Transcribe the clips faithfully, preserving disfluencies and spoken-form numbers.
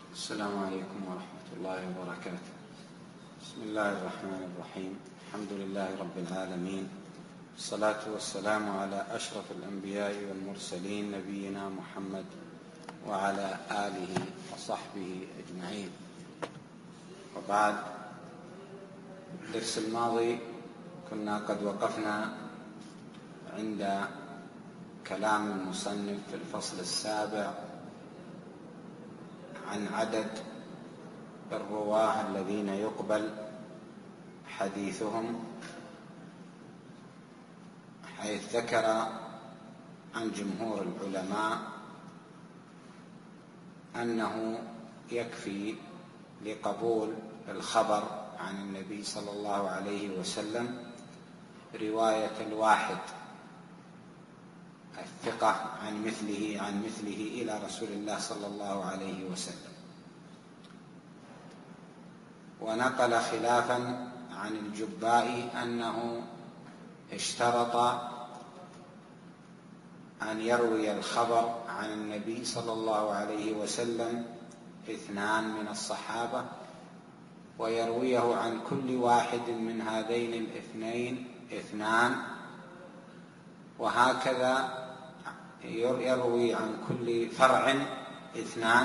السلام عليكم ورحمة الله وبركاته. بسم الله الرحمن الرحيم. الحمد لله رب العالمين، والصلاة والسلام على أشرف الأنبياء والمرسلين نبينا محمد وعلى آله وصحبه أجمعين. وبعد، الدرس الماضي كنا قد وقفنا عند كلام المصنف في الفصل السابع عن عدد الرواه الذين يقبل حديثهم، حيث ذكر عن جمهور العلماء أنه يكفي لقبول الخبر عن النبي صلى الله عليه وسلم رواية الواحد الثقة عن مثله عن مثله إلى رسول الله صلى الله عليه وسلم. ونقل خلافا عن الجبائي أنه اشترط أن يروي الخبر عن النبي صلى الله عليه وسلم اثنان من الصحابة، ويرويه عن كل واحد من هذين الاثنين اثنان، وهكذا يروي عن كل فرع اثنان،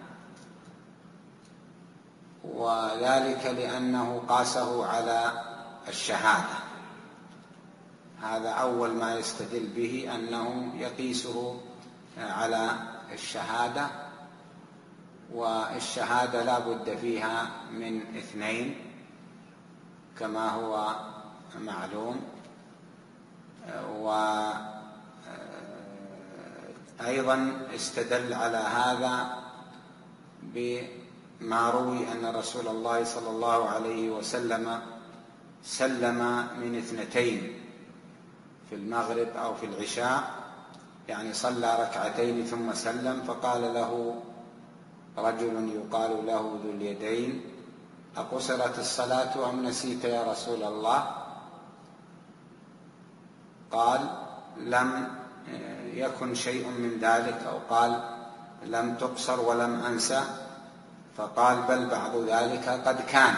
وذلك لأنه قاسه على الشهادة. هذا أول ما يستدل به، أنه يقيسه على الشهادة، والشهادة لا بد فيها من اثنين كما هو معلوم. وأيضا استدل على هذا بما روي أن رسول الله صلى الله عليه وسلم سلم من اثنتين في المغرب أو في العشاء، يعني صلى ركعتين ثم سلم، فقال له رجل يقال له ذو اليدين: أقصرت الصلاة أم نسيت يا رسول الله؟ قال: لم يكن شيء من ذلك، أو قال: لم تقصر ولم أنسى. فقال: بل بعض ذلك قد كان.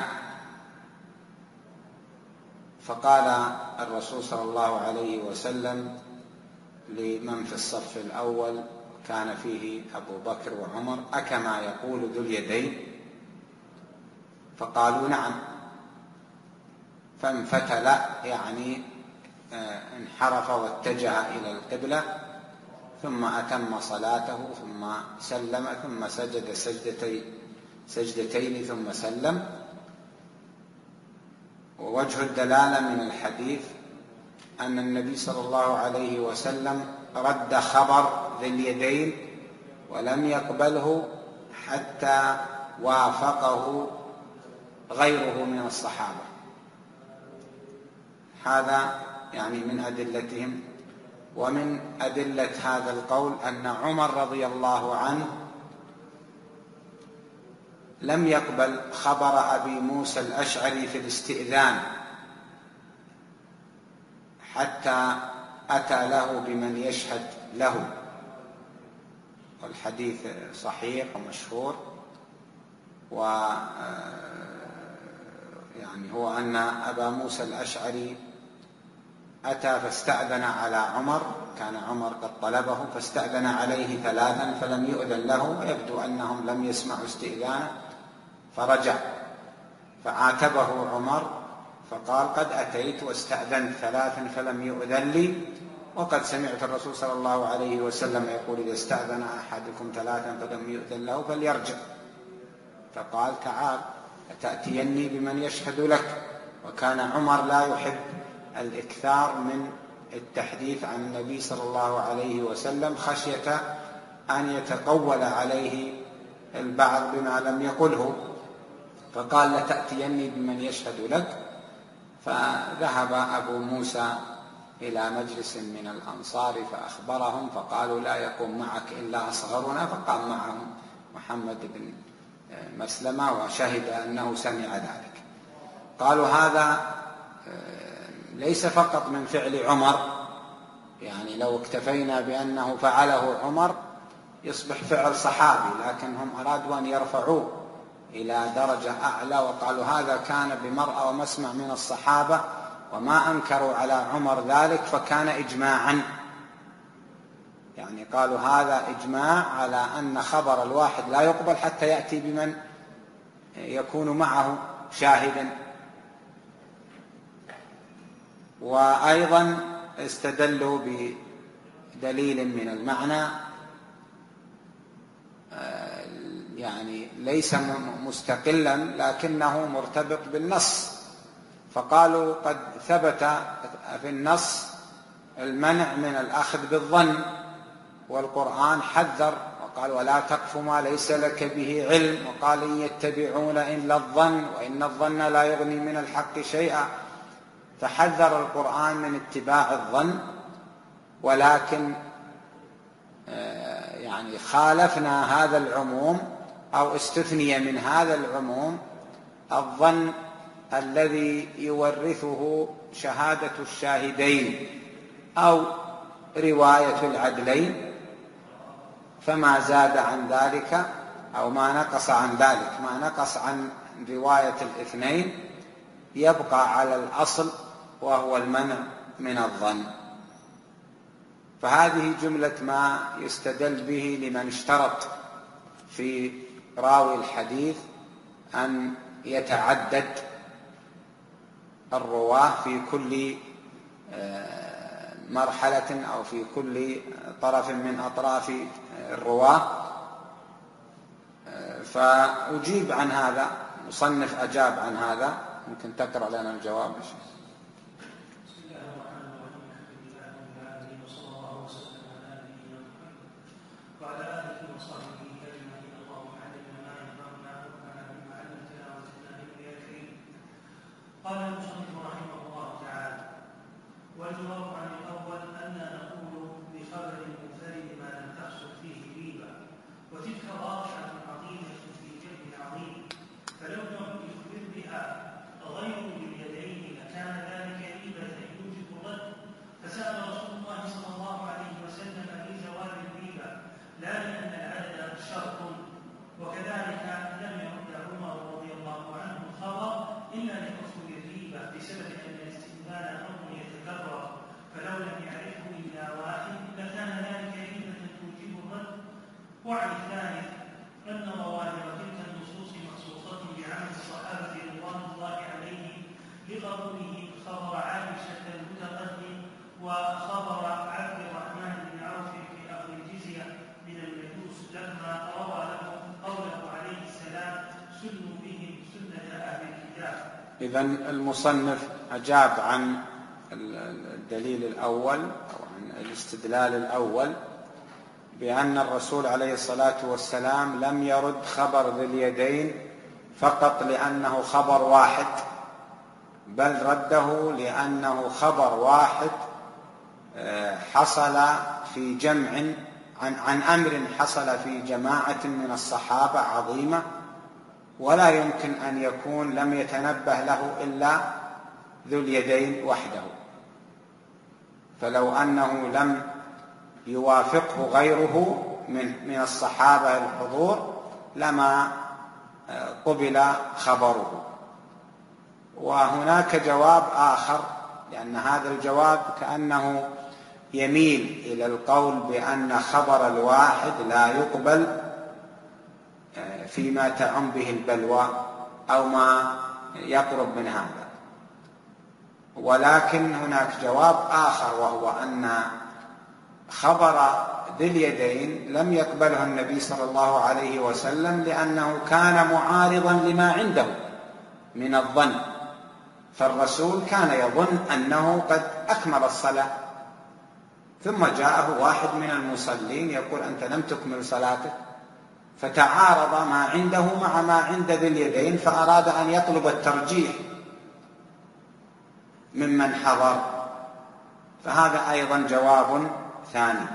فقال الرسول صلى الله عليه وسلم لمن في الصف الأول، كان فيه أبو بكر وعمر: أكما يقول ذو اليدين؟ فقالوا: نعم. فانفتل، يعني انحرف واتجه إلى القبلة، ثم أتم صلاته، ثم سلم، ثم سجد سجدتين سجدتين ثم سلم. ووجه الدلالة من الحديث أن النبي صلى الله عليه وسلم رد خبر ذي اليدين ولم يقبله حتى وافقه غيره من الصحابة. هذا يعني من أدلتهم. ومن أدلة هذا القول أن عمر رضي الله عنه لم يقبل خبر أبي موسى الأشعري في الاستئذان حتى أتى له بمن يشهد له، والحديث صحيح ومشهور. و يعني هو أن أبا موسى الأشعري أتى فاستأذن على عمر، كان عمر قد طلبه، فاستأذن عليه ثلاثا فلم يؤذن له، ويبدو أنهم لم يسمعوا استئذانه، فرجع فعاتبه عمر فقال: قد أتيت واستأذنت ثلاثا فلم يؤذن لي، وقد سمعت الرسول صلى الله عليه وسلم يقول: إذا استأذن أحدكم ثلاثا فلم يؤذن له فليرجع. فقال: تعال أتأتيني بمن يشهد لك. وكان عمر لا يحب الإكثار من التحديث عن النبي صلى الله عليه وسلم، خشية أن يتقول عليه البعض بما لم يقله، فقال: لتأتيني بمن يشهد لك. فذهب أبو موسى إلى مجلس من الأنصار فأخبرهم، فقالوا: لا يقوم معك إلا أصغرنا. فقام معهم محمد بن مسلمة وشهد أنه سمع ذلك. قالوا: هذا ليس فقط من فعل عمر، يعني لو اكتفينا بأنه فعله عمر يصبح فعل صحابي، لكنهم أرادوا أن يرفعوه إلى درجة أعلى وقالوا هذا كان بمرأى ومسمع من الصحابة وما أنكروا على عمر ذلك فكان إجماعا. يعني قالوا هذا إجماع على أن خبر الواحد لا يقبل حتى يأتي بمن يكون معه شاهدا. وأيضا استدلوا بدليل من المعنى يعني ليس مستقلا لكنه مرتبط بالنص، فقالوا قد ثبت في النص المنع من الأخذ بالظن، والقرآن حذر وقال ولا تقف ما ليس لك به علم، وقال إن يتبعون إلا الظن وإن الظن لا يغني من الحق شيئا، فحذر القرآن من اتباع الظن. ولكن يعني خالفنا هذا العموم أو استثني من هذا العموم الظن الذي يورثه شهادة الشاهدين أو رواية العدلين، فما زاد عن ذلك أو ما نقص عن ذلك، ما نقص عن رواية الاثنين يبقى على الأصل وهو المنع من الظن. فهذه جملة ما يستدل به لمن اشترط في راوي الحديث أن يتعدد الرواة في كل مرحلة أو في كل طرف من أطراف الرواة. فأجيب عن هذا، مصنف أجاب عن هذا، ممكن تقرأ لنا الجواب. قال المصنف رحمه الله تعالى: والجواب عن الأول أن نقول بخبر المنفرد ما لم تحصل فيه ريبة، وتلك واقعة عظيمة في جهل عظيم، فلو لم يخبر بها غير باليدين لكان ذلك ريبة يوجب الرد، فسأل رسول الله صلى الله عليه وسلم لجواب الريبة لا لأن العدد شرط، وكذلك لم يرد عمر رضي الله عنه الخبر إلا لحصول الريبة بسبب أن الاستئذان أمر يتكرر، فلو لم يعرفه إلا واحد لكان ذلك ريبة توجب الرد. وعن الثالث أن ظواهر تلك النصوص مخصوصة بعمل الصحابة رضوان الله عليهم لقبوله خبر عائشة المتقدم وخبر عبد الرحمن بن عوف في أخذ الجزية من المجوس لما روى لهم قوله عليه السلام: سنوا بهم سنة أهل الكتاب. إذن المصنف أجاب عن الدليل الأول أو عن الاستدلال الأول بأن الرسول عليه الصلاة والسلام لم يرد خبر ذي اليدين فقط لأنه خبر واحد، بل رده لأنه خبر واحد حصل في جمع عن, عن أمر حصل في جماعة من الصحابة عظيمة، ولا يمكن أن يكون لم يتنبه له إلا ذو اليدين وحده. فلو أنه لم يوافقه غيره من, من الصحابة الحضور لما قبل خبره. وهناك جواب آخر، لأن هذا الجواب كأنه يميل إلى القول بأن خبر الواحد لا يقبل فيما تعم به البلوى أو ما يقرب من هذا. ولكن هناك جواب آخر، وهو أن خبر ذي اليدين لم يقبله النبي صلى الله عليه وسلم لأنه كان معارضا لما عنده من الظن، فالرسول كان يظن أنه قد أكمل الصلاة، ثم جاءه واحد من المصلين يقول أنت لم تكمل صلاتك، فتعارض ما عنده مع ما عند ذي اليدين، فأراد أن يطلب الترجيح ممن حضر، فهذا أيضا جواب ثاني.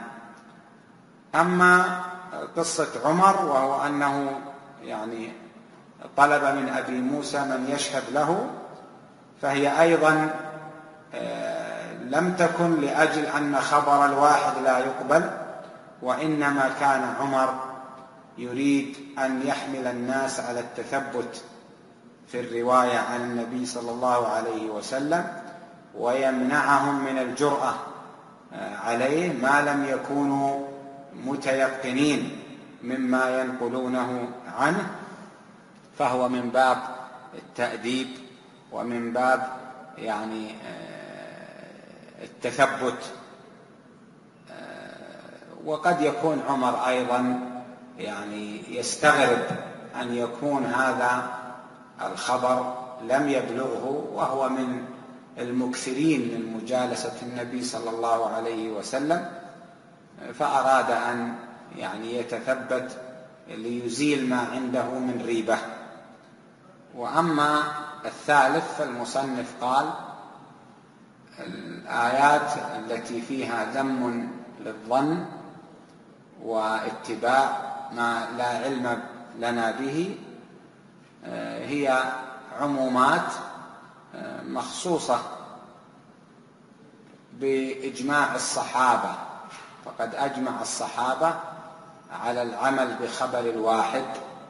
أما قصة عمر وهو أنه يعني طلب من أبي موسى من يشهد له، فهي أيضا لم تكن لأجل أن خبر الواحد لا يقبل، وإنما كان عمر يريد أن يحمل الناس على التثبت في الرواية عن النبي صلى الله عليه وسلم، ويمنعهم من الجرأة عليه ما لم يكونوا متيقنين مما ينقلونه عنه، فهو من باب التأديب ومن باب يعني التثبت. وقد يكون عمر أيضا يعني يستغرب أن يكون هذا الخبر لم يبلغه وهو من المكثرين من مجالسة النبي صلى الله عليه وسلم، فأراد أن يعني يتثبت ليزيل ما عنده من ريبة. وأما الثالث فالمصنف قال: الآيات التي فيها ذم للظن واتباع ما لا علم لنا به هي عمومات مخصوصة بإجماع الصحابة، فقد أجمع الصحابة على العمل بخبر الواحد.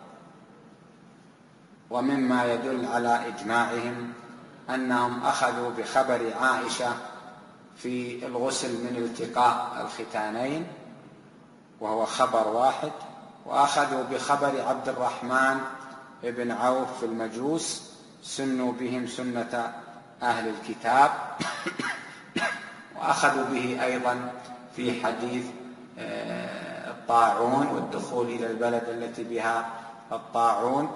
ومما يدل على إجماعهم أنهم أخذوا بخبر عائشة في الغسل من التقاء الختانين وهو خبر واحد، وأخذوا بخبر عبد الرحمن بن عوف في المجوس سنوا بهم سنة أهل الكتاب، وأخذوا به أيضا في حديث الطاعون والدخول إلى البلد التي بها الطاعون.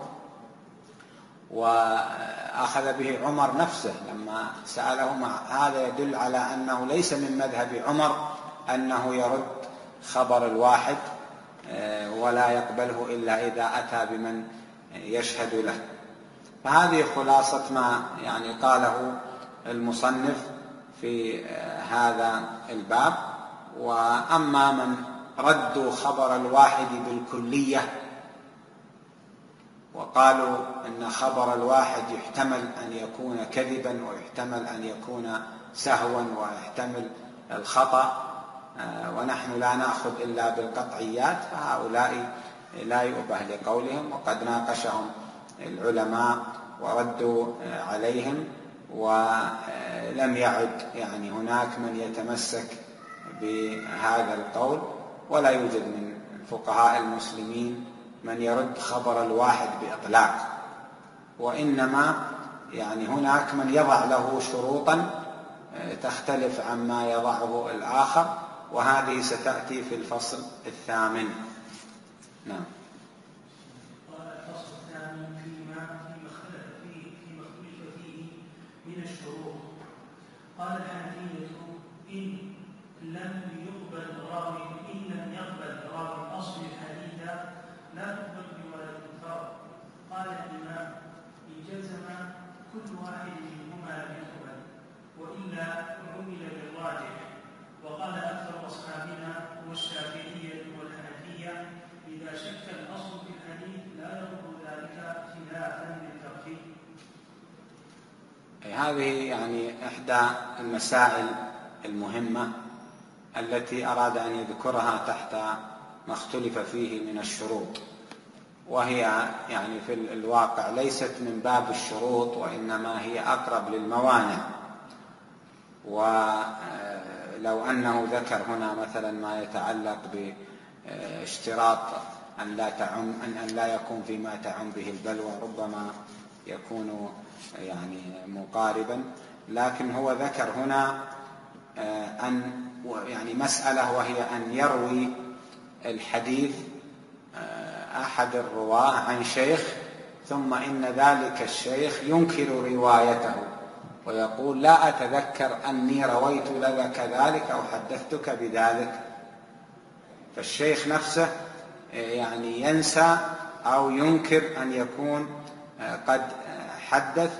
وأخذ به عمر نفسه لما سأله، هذا يدل على أنه ليس من مذهب عمر أنه يرد خبر الواحد ولا يقبله إلا إذا أتى بمن يشهد له. فهذه خلاصة ما يعني قاله المصنف في هذا الباب. وأما من ردوا خبر الواحد بالكلية وقالوا إن خبر الواحد يحتمل أن يكون كذبا ويحتمل أن يكون سهوا ويحتمل الخطأ ونحن لا نأخذ إلا بالقطعيات، فهؤلاء لا يؤبه لقولهم، وقد ناقشهم العلماء وردوا عليهم، ولم يعد يعني هناك من يتمسك بهذا القول، ولا يوجد من فقهاء المسلمين من يرد خبر الواحد بإطلاق، وإنما يعني هناك من يضع له شروطا تختلف عما يضعه الآخر، وهذه ستأتي في الفصل الثامن. نعم. قال الفصل الثامن فيما فيما اختلف فيه فيما اختلف فيه من الشروط. قال الحنفية: إن لم يقبل راوي إن لم يقبل راوي أصل الحديث لا تقبل رواية الفرد. قال الإمام: إن جزم كل واحد منهما بالقبل وإلا عمل بالراجح. وقال أكثر أصحابنا والشافعية والحنفية: إذا شك الأصل في الحديث لا يضر ذلك خلافا للترتيب. هذه يعني إحدى المسائل المهمة التي أراد أن يذكرها تحت ما اختلف فيه من الشروط، وهي يعني في الواقع ليست من باب الشروط، وإنما هي أقرب للموانع. ولو أنه ذكر هنا مثلا ما يتعلق باشتراط أن لا تعم أن لا يكون فيما تعم به البلوى، ربما يكون يعني مقاربا، لكن هو ذكر هنا أن يعني مسألة، وهي أن يروي الحديث أحد الرواة عن شيخ ثم إن ذلك الشيخ ينكر روايته ويقول: لا أتذكر أني رويت لك ذلك أو حدثتك بذلك. فالشيخ نفسه يعني ينسى أو ينكر أن يكون قد حدث.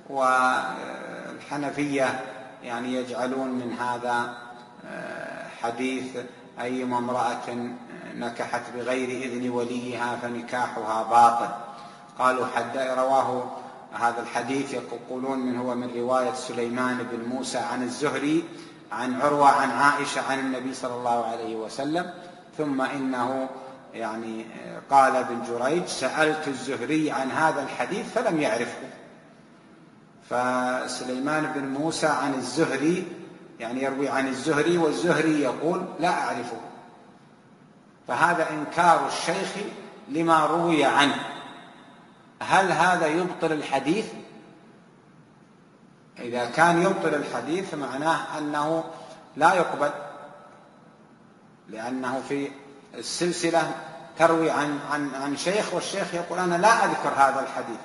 والحنفية يعني يجعلون من هذا حديث: أيما امرأة نكحت بغير إذن وليها فنكاحها باطل. قالوا حد رواه هذا الحديث يقولون من هو من رواية سليمان بن موسى عن الزهري عن عروة عن عائشة عن النبي صلى الله عليه وسلم، ثم إنه يعني قال ابن جريج سألت الزهري عن هذا الحديث فلم يعرفه. فسليمان بن موسى عن الزهري يعني يروي عن الزهري والزهري يقول لا أعرفه، فهذا إنكار الشيخ لما روي عنه. هل هذا يبطل الحديث؟ إذا كان يبطل الحديث معناه أنه لا يقبل، لأنه في السلسلة تروي عن, عن, عن شيخ والشيخ يقول أنا لا أذكر هذا الحديث.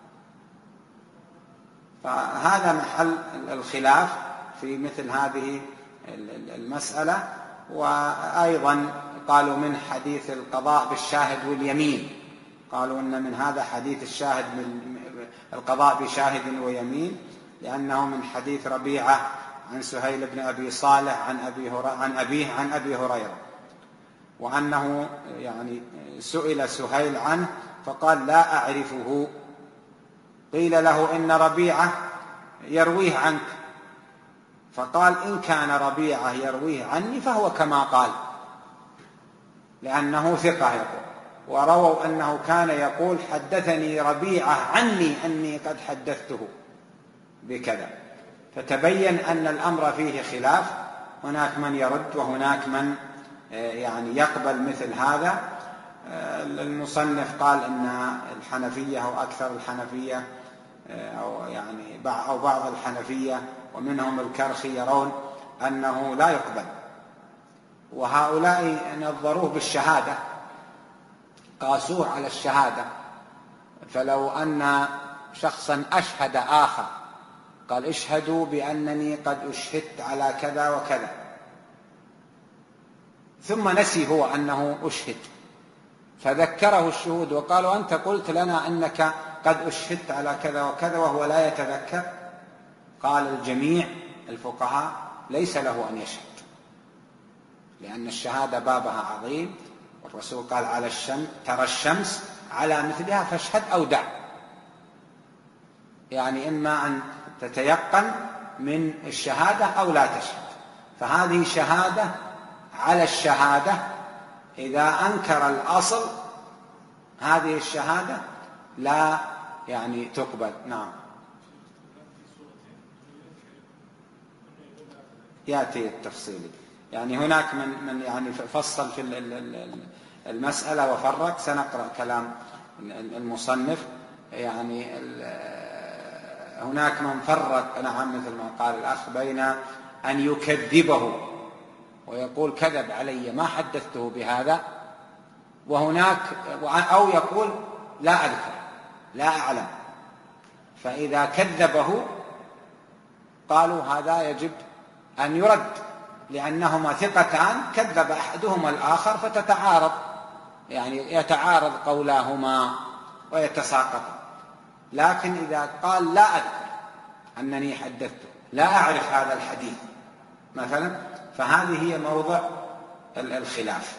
فهذا محل الخلاف في مثل هذه المسألة. وأيضا قالوا من حديث القضاء بالشاهد واليمين، قالوا أن من هذا حديث الشاهد من القضاء بشاهد ويمين، لأنه من حديث ربيعة عن سهيل بن أبي صالح عن أبي عن أبيه عن أبي هريرة، وأنه يعني سئل سهيل عنه فقال لا أعرفه. قيل له إن ربيعة يرويه عنك، فقال إن كان ربيعة يرويه عني فهو كما قال، لأنه ثقة يقول. ورووا أنه كان يقول حدثني ربيعة عني أني قد حدثته بكذا. فتبين أن الأمر فيه خلاف، هناك من يرد وهناك من يعني يقبل مثل هذا. المصنف قال إن الحنفية أو أكثر الحنفية أو يعني أو بعض الحنفية ومنهم الكرخي يرون أنه لا يقبل، وهؤلاء نظروه بالشهادة، قاسوه على الشهادة. فلو أن شخصا أشهد آخر قال اشهدوا بأنني قد أشهدت على كذا وكذا، ثم نسي هو أنه أشهد، فذكره الشهود وقالوا أنت قلت لنا أنك قد أشهدت على كذا وكذا وهو لا يتذكر، قال الجميع الفقهاء ليس له أن يشهد، لأن الشهادة بابها عظيم، والرسول قال على الشمس ترى الشمس على مثلها فاشهد أو دع، يعني إما أن تتيقن من الشهادة أو لا تشهد. فهذه شهادة على الشهادة، إذا أنكر الأصل هذه الشهادة لا يعني تقبل. نعم، يأتي التفصيل. يعني هناك من من يعني فصل في المسألة وفرق، سنقرأ كلام المصنف. يعني هناك من فرق، نعم، مثل ما قال الأخ، بين أن يكذبه ويقول كذب علي ما حدثته بهذا، وهناك أو يقول لا أذكر لا أعلم. فإذا كذبه قالوا هذا يجب أن يرد، لأنهما ثقتان كذب أحدهما الآخر فتتعارض، يعني يتعارض قولاهما ويتساقط. لكن إذا قال لا أذكر أنني حدثته، لا أعرف هذا الحديث مثلا، فهذه هي موضع الخلاف.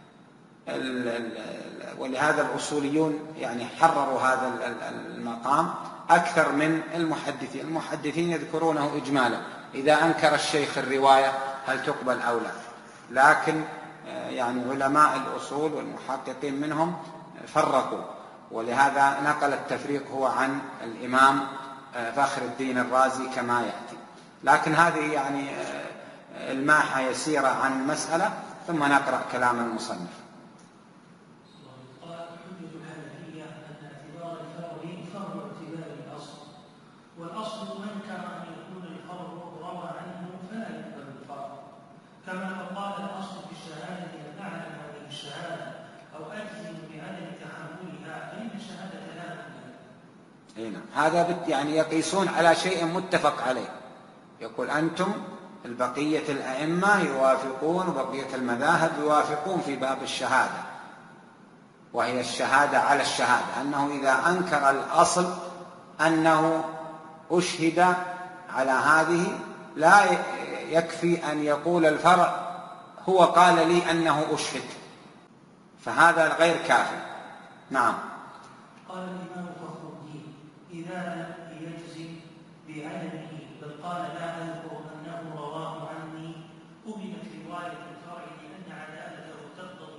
ولهذا الأصوليون يعني حرروا هذا المقام أكثر من المحدثين. المحدثين يذكرونه إجمالا، إذا أنكر الشيخ الرواية هل تقبل أو لا، لكن يعني علماء الأصول والمحققين منهم فرقوا، ولهذا نقل التفريق هو عن الإمام فخر الدين الرازي كما يأتي. لكن هذه يعني الماحة يسيرة عن مسألة، ثم نقرأ كلام المصنف. والأصل من كان أن يكون الخبر روى عنه فلا يقبل الفرع، كما لو قال الأصل في الشهادة أن أعلم هذه الشهادة أو أجزم بعدم تحملها فإن الشهادة لا تقبل. نعم، هذا يعني يقيسون على شيء متفق عليه. يقول أنتم البقية الأئمة يوافقون، وبقية المذاهب يوافقون في باب الشهادة، وهي الشهادة على الشهادة، أنه إذا أنكر الأصل أنه أشهد على هذه لا يكفي أن يقول الفرع هو قال لي أنه أشهد، فهذا غير كافي. نعم. قال الإمام فخر الدين إذا لم يجزم بعدمه بل قال لا أذكر أنه رواه عني قبلت رواية الفرع لأن عدالته تقتضي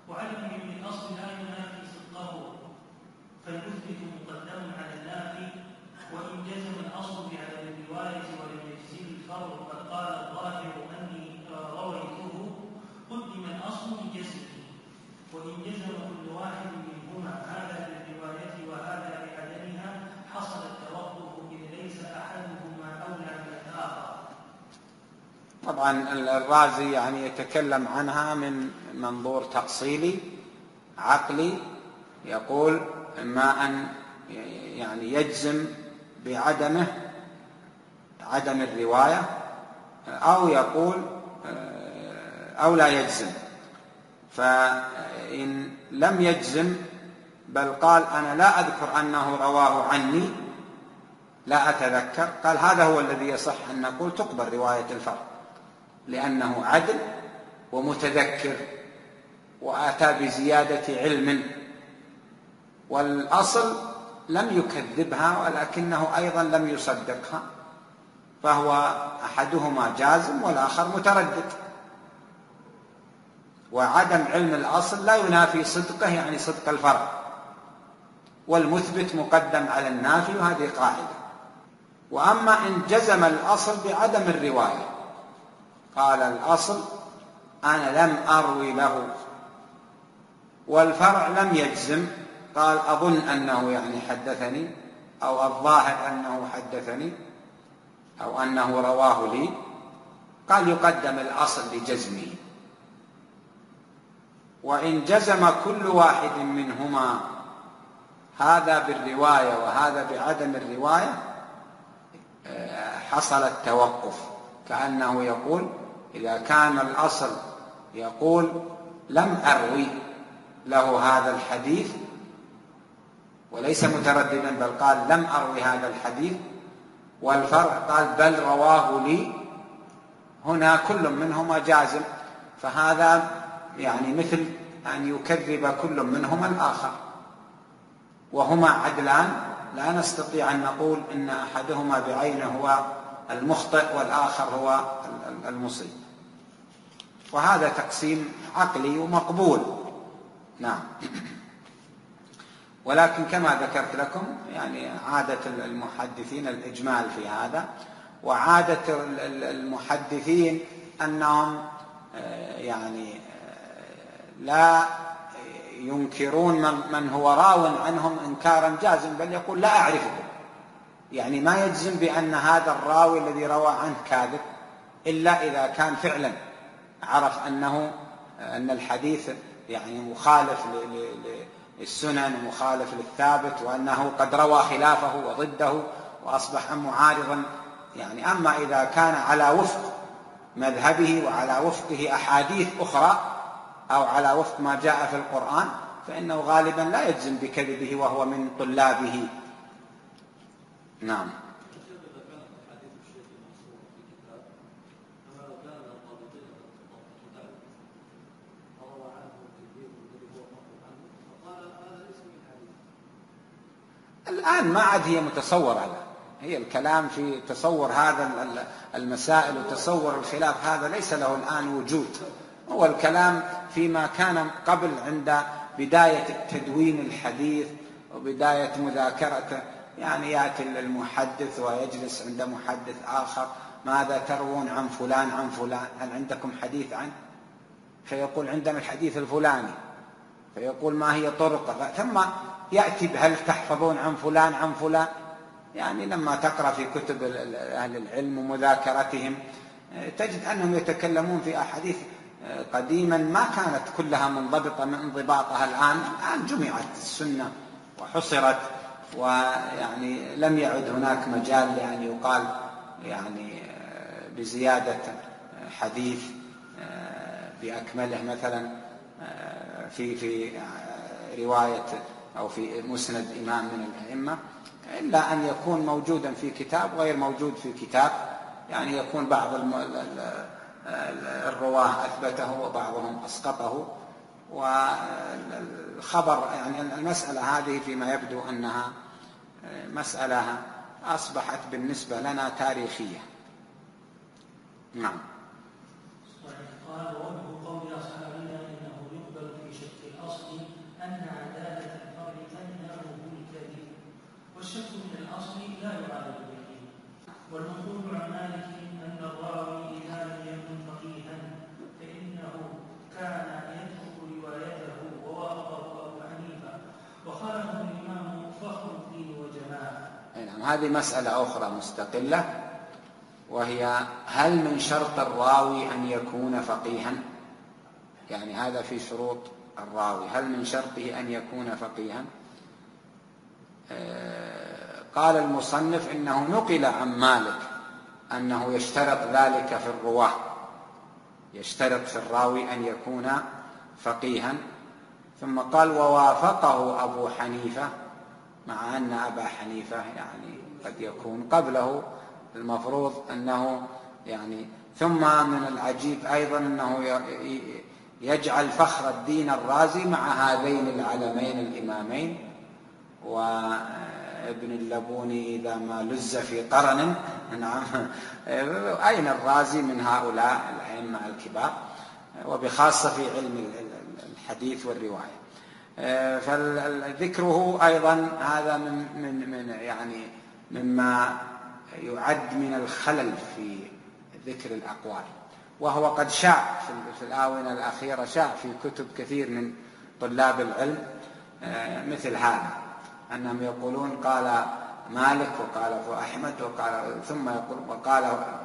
وعدم من الأصل لا ينافي صدقه، فالمثبت مقدم على النافي. وإن جزم الأصل بعدم الرواية ولم يجزم الفرع قد قال الظاهر أني رويته قدم الأصل بجزمه. وإن جزم كل واحد منهما هذا بالرواية وهذا بعدمها حصل التوقف، إذ ليس أحدهما أولى من الآخر. طبعا الرازي يعني يتكلم عنها من منظور تأصيلي عقلي، يقول إما أن يعني يجزم بعدمه عدم الرواية، أو يقول أو لا يجزم. فإن لم يجزم بل قال أنا لا أذكر أنه رواه عني، لا أتذكر، قال هذا هو الذي يصح أن نقول تقبل رواية الفرد، لأنه عدل ومتذكر وآتى بزيادة علم، والأصل لم يكذبها ولكنه أيضا لم يصدقها، فهو أحدهما جازم والآخر متردد. وعدم علم الأصل لا ينافي صدقه، يعني صدق الفرع، والمثبت مقدم على النافي، وهذه قاعدة. وأما إن جزم الأصل بعدم الرواية، قال الأصل أنا لم أروي له، والفرع لم يجزم، قال أظن أنه يعني حدثني، أو الظاهر أنه حدثني، أو أنه رواه لي، قال يقدم الأصل لجزمه. وإن جزم كل واحد منهما هذا بالرواية وهذا بعدم الرواية حصل التوقف، كأنه يقول إذا كان الأصل يقول لم أروي له هذا الحديث وليس مترددا بل قال لم أروي هذا الحديث، والفرع قال بل رواه لي، هنا كل منهما جازم، فهذا يعني مثل أن يكذب كل منهما الآخر، وهما عدلان، لا نستطيع أن نقول إن أحدهما بعينه هو المخطئ والآخر هو المصيب. وهذا تقسيم عقلي ومقبول. نعم. ولكن كما ذكرت لكم يعني عادة المحدثين الإجمال في هذا، وعادة المحدثين أنهم يعني لا ينكرون من هو راو عنهم إنكارا جازم، بل يقول لا أعرفه، يعني ما يجزم بأن هذا الراوي الذي روى عنه كاذب إلا إذا كان فعلا عرف أنه أن الحديث يعني مخالف للسنن ومخالف للثابت، وأنه قد روى خلافه وضده وأصبح معارضا. يعني أما إذا كان على وفق مذهبه وعلى وفقه أحاديث أخرى أو على وفق ما جاء في القرآن، فإنه غالبا لا يجزم بكذبه وهو من طلابه. نعم. الآن ما عاد هي متصورة له، هي الكلام في تصور هذا المسائل وتصور الخلاف هذا ليس له الآن وجود، هو الكلام فيما كان قبل عند بداية تدوين الحديث وبداية مذاكرته. يعني يأتي المحدث ويجلس عند محدث آخر، ماذا تروون عن فلان عن فلان، هل عندكم حديث عنه؟ فيقول عندنا الحديث الفلاني، فيقول ما هي طرقه، ثم يأتي هل تحفظون عن فلان عن فلان. يعني لما تقرأ في كتب أهل العلم ومذاكرتهم تجد أنهم يتكلمون في أحاديث قديما ما كانت كلها منضبطة من انضباطها الآن. الآن جمعت السنة وحصرت، ويعني لم يعد هناك مجال لأن يقال يعني بزيادة حديث بأكمله مثلا في في رواية أو في مسند إمام من الأئمة، إلا أن يكون موجودا في كتاب غير موجود في كتاب. يعني يكون بعض الرواه أثبته وبعضهم أسقطه، والخبر يعني المسألة هذه فيما يبدو أنها مسألة أصبحت بالنسبة لنا تاريخية. نعم. قال وجه قول أصحابنا إنه يقبل في شك والشك من الأصل لا يعارض اليقين. والمنقول عن مالك أن الراوي إذا لم يكن فقيها فإنه كان يترك روايته ووافقه أبو حنيفة وخالفه الإمام فخر الدين وجماعة. نعم، هذه مسألة أخرى مستقلة، وهي هل من شرط الراوي أن يكون فقيها؟ يعني هذا في شروط الراوي، هل من شرطه أن يكون فقيها؟ قال المصنف إنه نقل عن مالك أنه يشترط ذلك في الرواة، يشترط في الراوي أن يكون فقيها. ثم قال ووافقه أبو حنيفة، مع أن أبا حنيفة يعني قد يكون قبله، المفروض أنه يعني. ثم من العجيب أيضا أنه يجعل فخر الدين الرازي مع هذين العلمين الإمامين، وابن اللبوني إذا ما لز في قرن. نعم، أين الرازي من هؤلاء الأئمة الكبار، وبخاصة في علم الحديث والرواية. فذكره أيضا هذا من من من يعني مما يعد من الخلل في ذكر الأقوال، وهو قد شاع في الآونة الأخيرة، شاع في كتب كثير من طلاب العلم مثل هذا، أنهم يقولون قال مالك وقال أحمد وقال ثم يقول وقال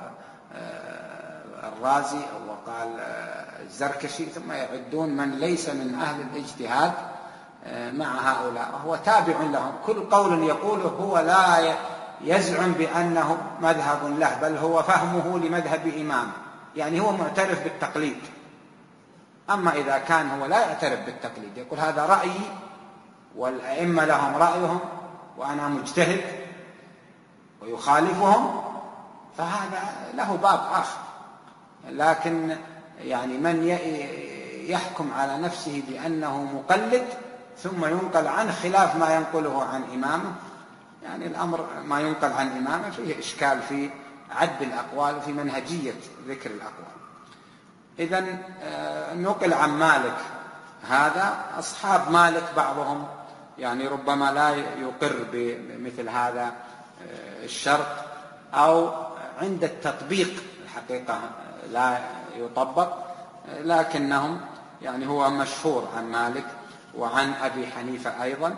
الرازي وقال الزركشي، ثم يعدون من ليس من أهل الاجتهاد مع هؤلاء، وهو تابع لهم. كل قول يقوله هو لا يزعم بأنه مذهب له، بل هو فهمه لمذهب إمامه، يعني هو معترف بالتقليد. أما إذا كان هو لا يعترف بالتقليد، يقول هذا رأيي والأئمة لهم رأيهم وأنا مجتهد ويخالفهم، فهذا له باب آخر. لكن يعني من يحكم على نفسه بأنه مقلد ثم ينقل عن خلاف ما ينقله عن إمامه، يعني الأمر ما ينقل عن إمامه فيه إشكال في عد الأقوال وفي منهجية ذكر الأقوال. إذن نقل عن مالك هذا. أصحاب مالك بعضهم يعني ربما لا يقر بمثل هذا الشرط، أو عند التطبيق الحقيقة لا يطبق، لكنهم يعني هو مشهور عن مالك وعن أبي حنيفة أيضا.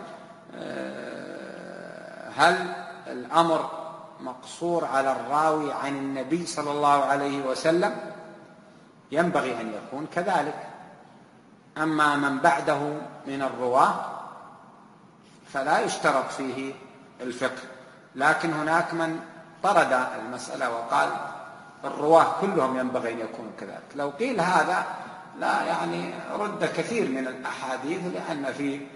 هل الأمر مقصور على الراوي عن النبي صلى الله عليه وسلم؟ ينبغي أن يكون كذلك. أما من بعده من الرواة فلا يشترط فيه الفقه، لكن هناك من طرد المسألة وقال الرواة كلهم ينبغي أن يكونوا كذلك. لو قيل هذا لا يعني رد كثير من الأحاديث، لأن في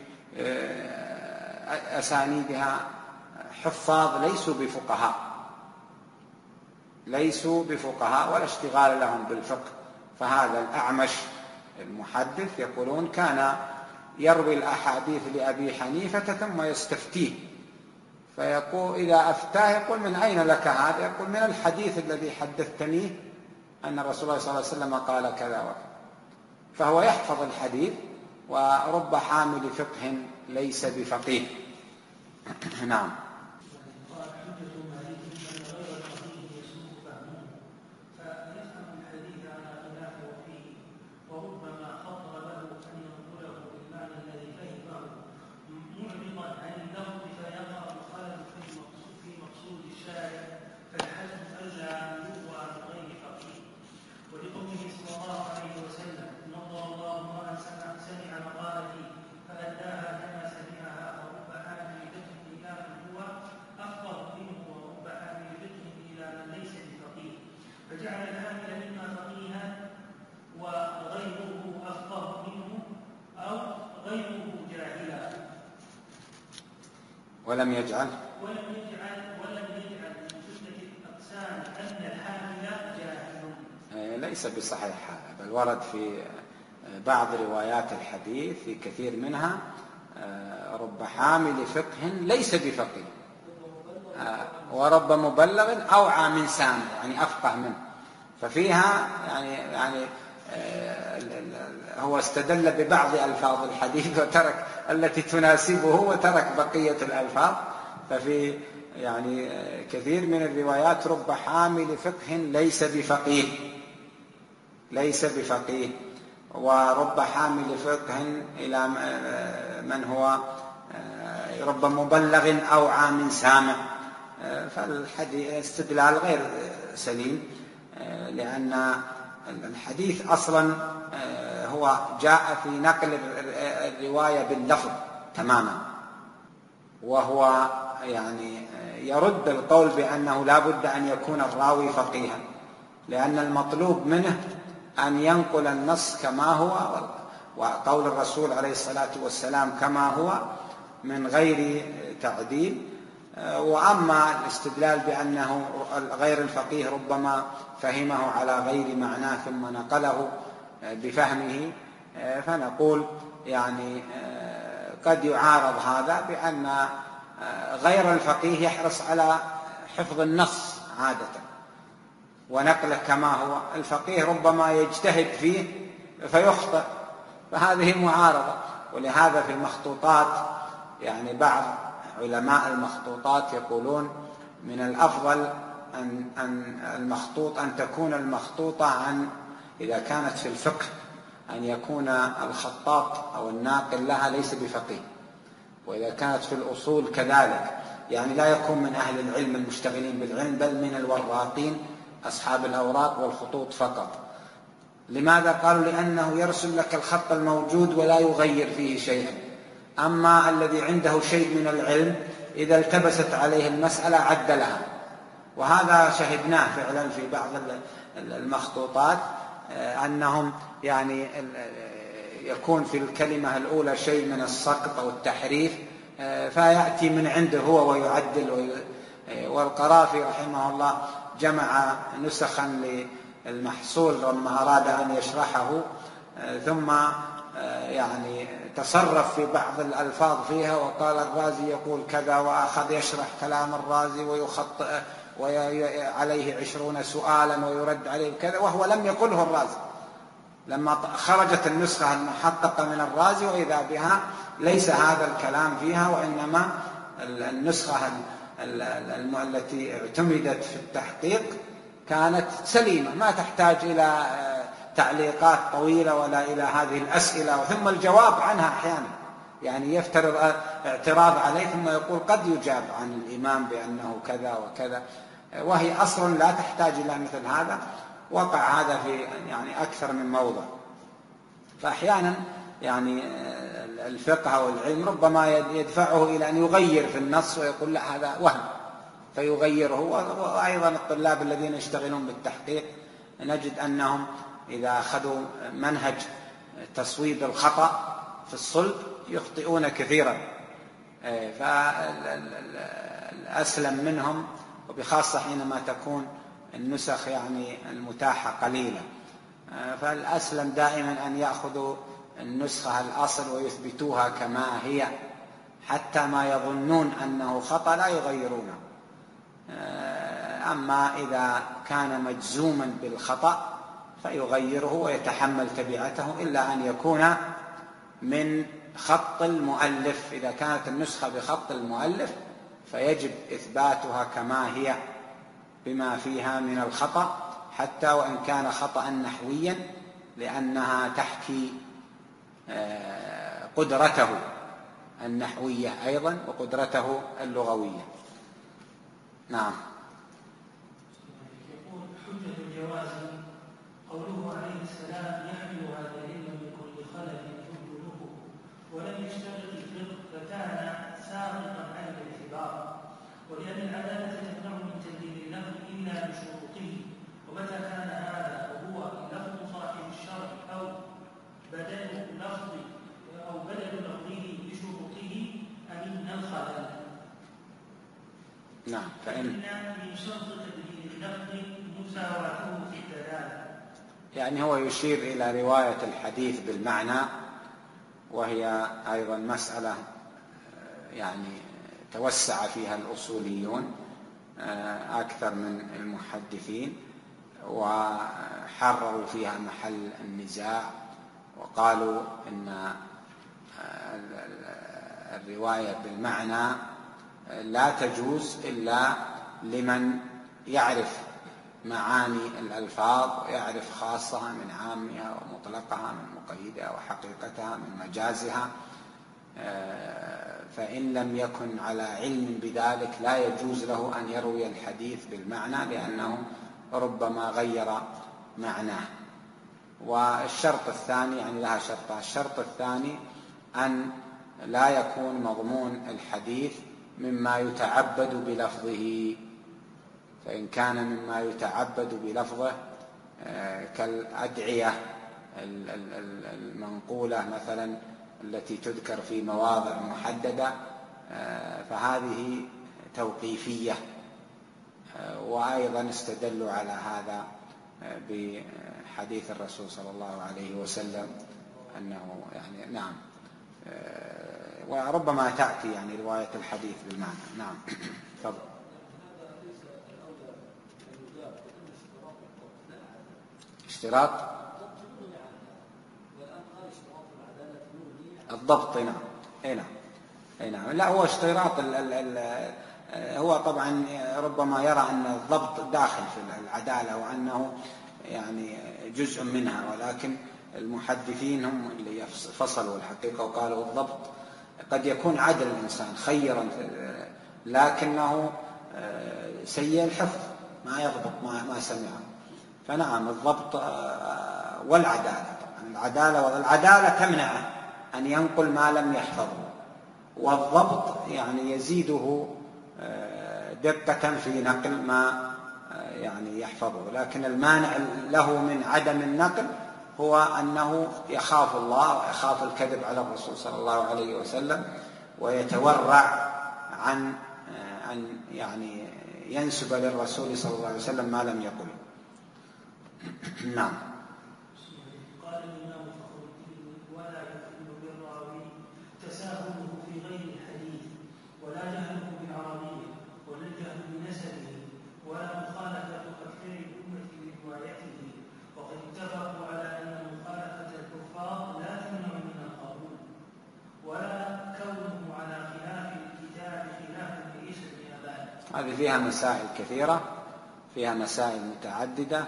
أسانيدها حفاظ ليسوا بفقهاء ليسوا بفقهاء ولا اشتغال لهم بالفقه. فهذا الأعمش المحدث يقولون كان يروي الأحاديث لأبي حنيفة ثم يستفتيه، فيقول إذا أفتاه يقول من أين لك هذا؟ يقول من الحديث الذي حدثتنيه أن الرسول صلى الله عليه وسلم قال كذا وكذا. فهو يحفظ الحديث، ورب حامل فقه ليس بفقيه. نعم. ولم يجعل ولم يجعل ولم يجعل من جملة الأقسام أن الحامل جاهل. ليس بصحيح هذا، بل ورد في بعض روايات الحديث في كثير منها رب حامل فقه ليس بفقيه، ورب مبلغ أوعى من سامع، يعني أفقه منه. ففيها يعني يعني هو استدل ببعض ألفاظ الحديث وترك التي تناسبه وترك بقية الألفاظ، ففي يعني كثير من الروايات رب حامل فقه ليس بفقيه ليس بفقيه ورب حامل فقه إلى من هو رب مبلغ أوعى من سامع. فالاستدلال غير سليم، لأن الحديث أصلا هو جاء في نقل الرواية باللفظ تماما، وهو يعني يرد القول بأنه لا بد أن يكون الراوي فقيها، لأن المطلوب منه أن ينقل النص كما هو، وقول الرسول عليه الصلاة والسلام كما هو من غير تعديل. وأما الاستدلال بأنه غير الفقيه ربما فهمه على غير معناه ثم نقله بفهمه، فنقول يعني قد يعارض هذا بأن غير الفقيه يحرص على حفظ النص عادة ونقله كما هو، الفقيه ربما يجتهد فيه فيخطئ، فهذه معارضة. ولهذا في المخطوطات يعني بعض علماء المخطوطات يقولون من الأفضل أن, أن المخطوط أن تكون المخطوطة عن إذا كانت في الفقه أن يكون الخطاط أو الناقل لها ليس بفقيه، وإذا كانت في الأصول كذلك، يعني لا يكون من أهل العلم المشتغلين بالعلم بل من الوراقين أصحاب الأوراق والخطوط فقط. لماذا؟ قالوا لأنه يرسل لك الخط الموجود ولا يغير فيه شيئا، أما الذي عنده شيء من العلم إذا التبست عليه المسألة عدلها. وهذا شهدناه فعلا في بعض المخطوطات أنهم يعني يكون في الكلمة الأولى شيء من السقط أو التحريف فيأتي من عنده هو ويعدل. والقرافي رحمه الله جمع نسخا للمحصول لما أراد أن يشرحه، ثم يعني تصرف في بعض الألفاظ فيها وقال الرازي يقول كذا، وأخذ يشرح كلام الرازي ويخطئ وعليه عشرون سؤالا ويرد عليه كذا، وهو لم يقله الرازي. لما خرجت النسخة المحققة من الرازي وإذا بها ليس هذا الكلام فيها، وإنما النسخة التي اعتمدت في التحقيق كانت سليمة ما تحتاج إلى تعليقات طويلة ولا إلى هذه الأسئلة، ثم الجواب عنها أحيانا يعني يفترض اعتراض عليه ثم يقول قد يجاب عن الإمام بأنه كذا وكذا، وهي أصلا لا تحتاج إلى مثل هذا. وقع هذا في يعني أكثر من موضع. فأحيانا يعني الفقه أو العلم ربما يدفعه إلى أن يغير في النص ويقول لا هذا وهم فيغيره. وأيضا الطلاب الذين يشتغلون بالتحقيق نجد أنهم إذا أخذوا منهج تصويب الخطأ في الصلب يخطئون كثيرا، فالأسلم منهم وبخاصة حينما تكون النسخ يعني المتاحة قليلة، فالأسلم دائما أن يأخذوا النسخة الأصل ويثبتوها كما هي، حتى ما يظنون أنه خطأ لا يغيرونه. أما إذا كان مجزوما بالخطأ فيغيره ويتحمل تبعته، إلا أن يكون من خط المؤلف. إذا كانت النسخة بخط المؤلف فيجب إثباتها كما هي بما فيها من الخطأ، حتى وإن كان خطأ نحويا، لأنها تحكي قدرته النحوية أيضا وقدرته اللغوية. نعم. يقول حجة الجواز قوله عليه السلام يحمل هذا العلم من كل خلل يبدله ولم يشتغل الفقه فكان ساقطا عن الاعتبار، ولأن العدالة تمنع من تبديل اللفظ إلا بشروطه، ومتى كان هذا وهو لفظ صاحب الشرع أو بدل لفظ أو بدل لفظه بشروطه أمن الخلل. نعم. فإن من شرط تبديل اللفظ مساواته في الدلالة. يعني هو يشير إلى رواية الحديث بالمعنى، وهي أيضا مسألة يعني توسع فيها الأصوليون أكثر من المحدثين، وحرروا فيها محل النزاع، وقالوا إن الرواية بالمعنى لا تجوز إلا لمن يعرف معاني الألفاظ ويعرف خاصها من عامها ومطلقها من مقيدها وحقيقتها من مجازها، فإن لم يكن على علم بذلك لا يجوز له أن يروي الحديث بالمعنى، لأنه ربما غير معناه. والشرط الثاني، يعني لها شرطان: الشرط الثاني أن لا يكون مضمون الحديث مما يتعبد بلفظه، فإن كان مما يتعبد بلفظه كالأدعية المنقولة مثلا التي تذكر في مواضع محددة فهذه توقيفية. وأيضا استدلوا على هذا بحديث الرسول صلى الله عليه وسلم أنه يعني نعم، وربما تأتي يعني رواية الحديث بالمعنى. نعم تفضل. اشتراط الضبط. نعم اي نعم اي نعم لا هو اشتراط ال ال ال هو طبعا ربما يرى أن الضبط داخل في العدالة وأنه يعني جزء منها، ولكن المحدثين هم اللي فصلوا الحقيقة وقالوا الضبط قد يكون عدل الإنسان خيرا لكنه سيء الحفظ ما يضبط ما سمعه. فنعم الضبط والعدالة، طبعا العدالة والعدالة تمنعه أن ينقل ما لم يحفظه، والضبط يعني يزيده دقة في نقل ما يعني يحفظه. لكن المانع له من عدم النقل هو أنه يخاف الله ويخاف الكذب على الرسول صلى الله عليه وسلم، ويتورع عن أن يعني ينسب للرسول صلى الله عليه وسلم ما لم يقل. نعم. قال الإمام فخر الدين: ولا يحل بالراوي تساهله في غير الحديث، ولا جهله بالعربية، ولا الجهل بنسبه، ولا مخالفة أكثر الأمة بروايته، وقد اتفقوا على أن مخالفة الكفار لا تمنع من القبول، ولا كونه على خلاف الكتاب خلاف ليس بأبان. هذه فيها مسائل كثيرة، فيها مسائل متعددة.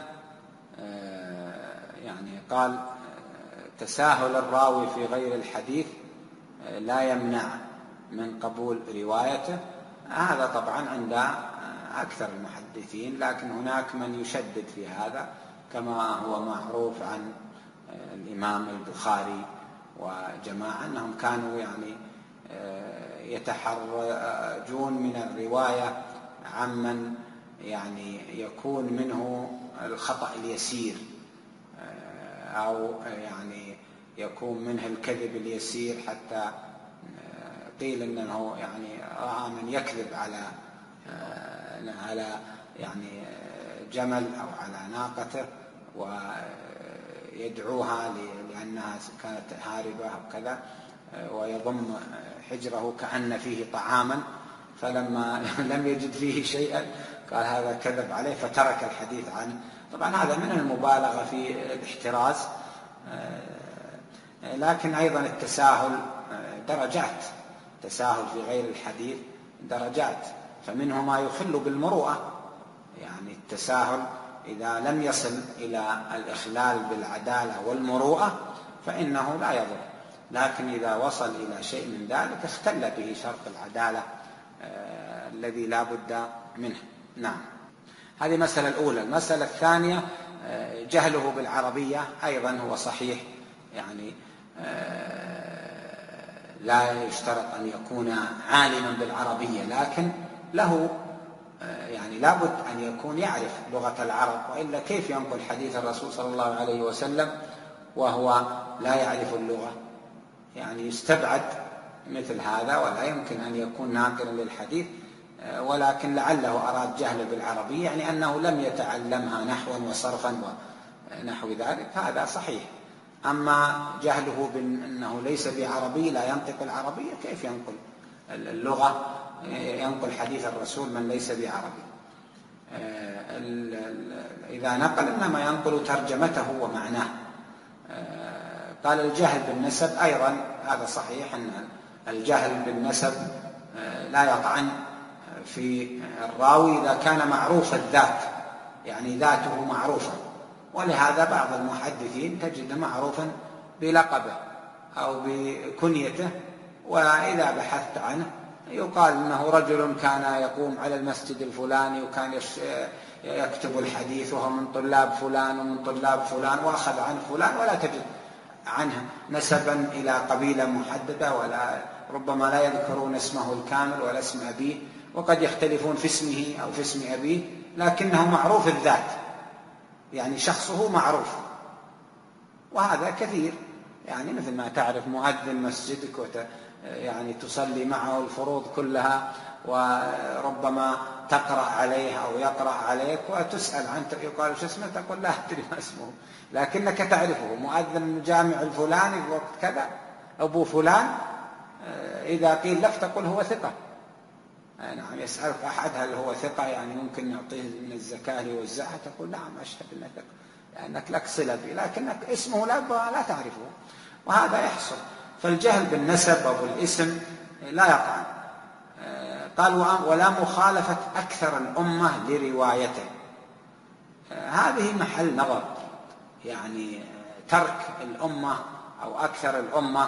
يعني قال تساهل الراوي في غير الحديث لا يمنع من قبول روايته، هذا طبعا عند أكثر المحدثين، لكن هناك من يشدد في هذا كما هو معروف عن الإمام البخاري وجماعة أنهم كانوا يعني يتحرجون من الرواية عمن يعني يكون منه الخطأ اليسير أو يعني يكون منه الكذب اليسير، حتى قيل أنه يعني رأى من يكذب على على يعني جمل أو على ناقته ويدعوها لأنها كانت هاربة أو كذا، ويضم حجره كأن فيه طعاما، فلما لم يجد فيه شيئا قال هذا كذب عليه فترك الحديث عنه. طبعا هذا من المبالغة في الاحتراز، لكن أيضا التساهل درجات، التساهل في غير الحديث درجات، فمنه ما يخل بالمروءة، يعني التساهل إذا لم يصل إلى الإخلال بالعدالة والمروءة فإنه لا يضر، لكن إذا وصل إلى شيء من ذلك اختل به شرط العدالة آه الذي لا بد منه. نعم، هذه مسألة الأولى. المسألة الثانية آه جهله بالعربية أيضا هو صحيح، يعني آه لا يشترط أن يكون عالما بالعربية، لكن له آه يعني لا بد أن يكون يعرف لغة العرب، وإلا كيف ينقل حديث الرسول صلى الله عليه وسلم وهو لا يعرف اللغة؟ يعني يستبعد مثل هذا ولا يمكن أن يكون ناقلا للحديث، ولكن لعله أراد جهل بالعربية يعني أنه لم يتعلمها نحوا وصرفا ونحو ذلك، هذا صحيح. أما جهله بأنه ليس بعربي لا ينطق العربية، كيف ينقل اللغة ينقل حديث الرسول من ليس بعربي؟ إذا نقل إنما ينقل ترجمته ومعناه. قال الجهل بالنسب أيضا هذا صحيح، أن الجهل بالنسب لا يطعن في الراوي إذا كان معروف الذات، يعني ذاته معروفة. ولهذا بعض المحدثين تجد معروفا بلقبه أو بكنيته، وإذا بحثت عنه يقال إنه رجل كان يقوم على المسجد الفلاني وكان يكتب الحديث وهو من طلاب فلان ومن طلاب فلان وأخذ عن فلان، ولا تجد عنه نسبا إلى قبيلة محددة، ولا ربما لا يذكرون اسمه الكامل ولا اسم أبيه، وقد يختلفون في اسمه أو في اسم أبيه، لكنه معروف الذات، يعني شخصه معروف. وهذا كثير، يعني مثل ما تعرف مؤذن مسجدك وت... يعني تصلي معه الفروض كلها، وربما تقرأ عليه أو يقرأ عليك وتسأل عنه، يقال شو اسمه، تقول لا أدري ما اسمه، لكنك تعرفه مؤذن جامع الفلاني في وقت كذا أبو فلان. إذا قيل لك تقول هو ثقة. نعم، يسألك أحد هل هو ثقة، يعني ممكن نعطيه من الزكاة يوزعها، تقول نعم أشهد أنه ثقة، لأنك لك صلة به، لكنك اسمه لا لا تعرفه، وهذا يحصل. فالجهل بالنسب أو بالاسم لا يقع. قال ولا مخالفة أكثر الأمة لروايته. هذه محل نظر، يعني ترك الأمة أو أكثر الأمة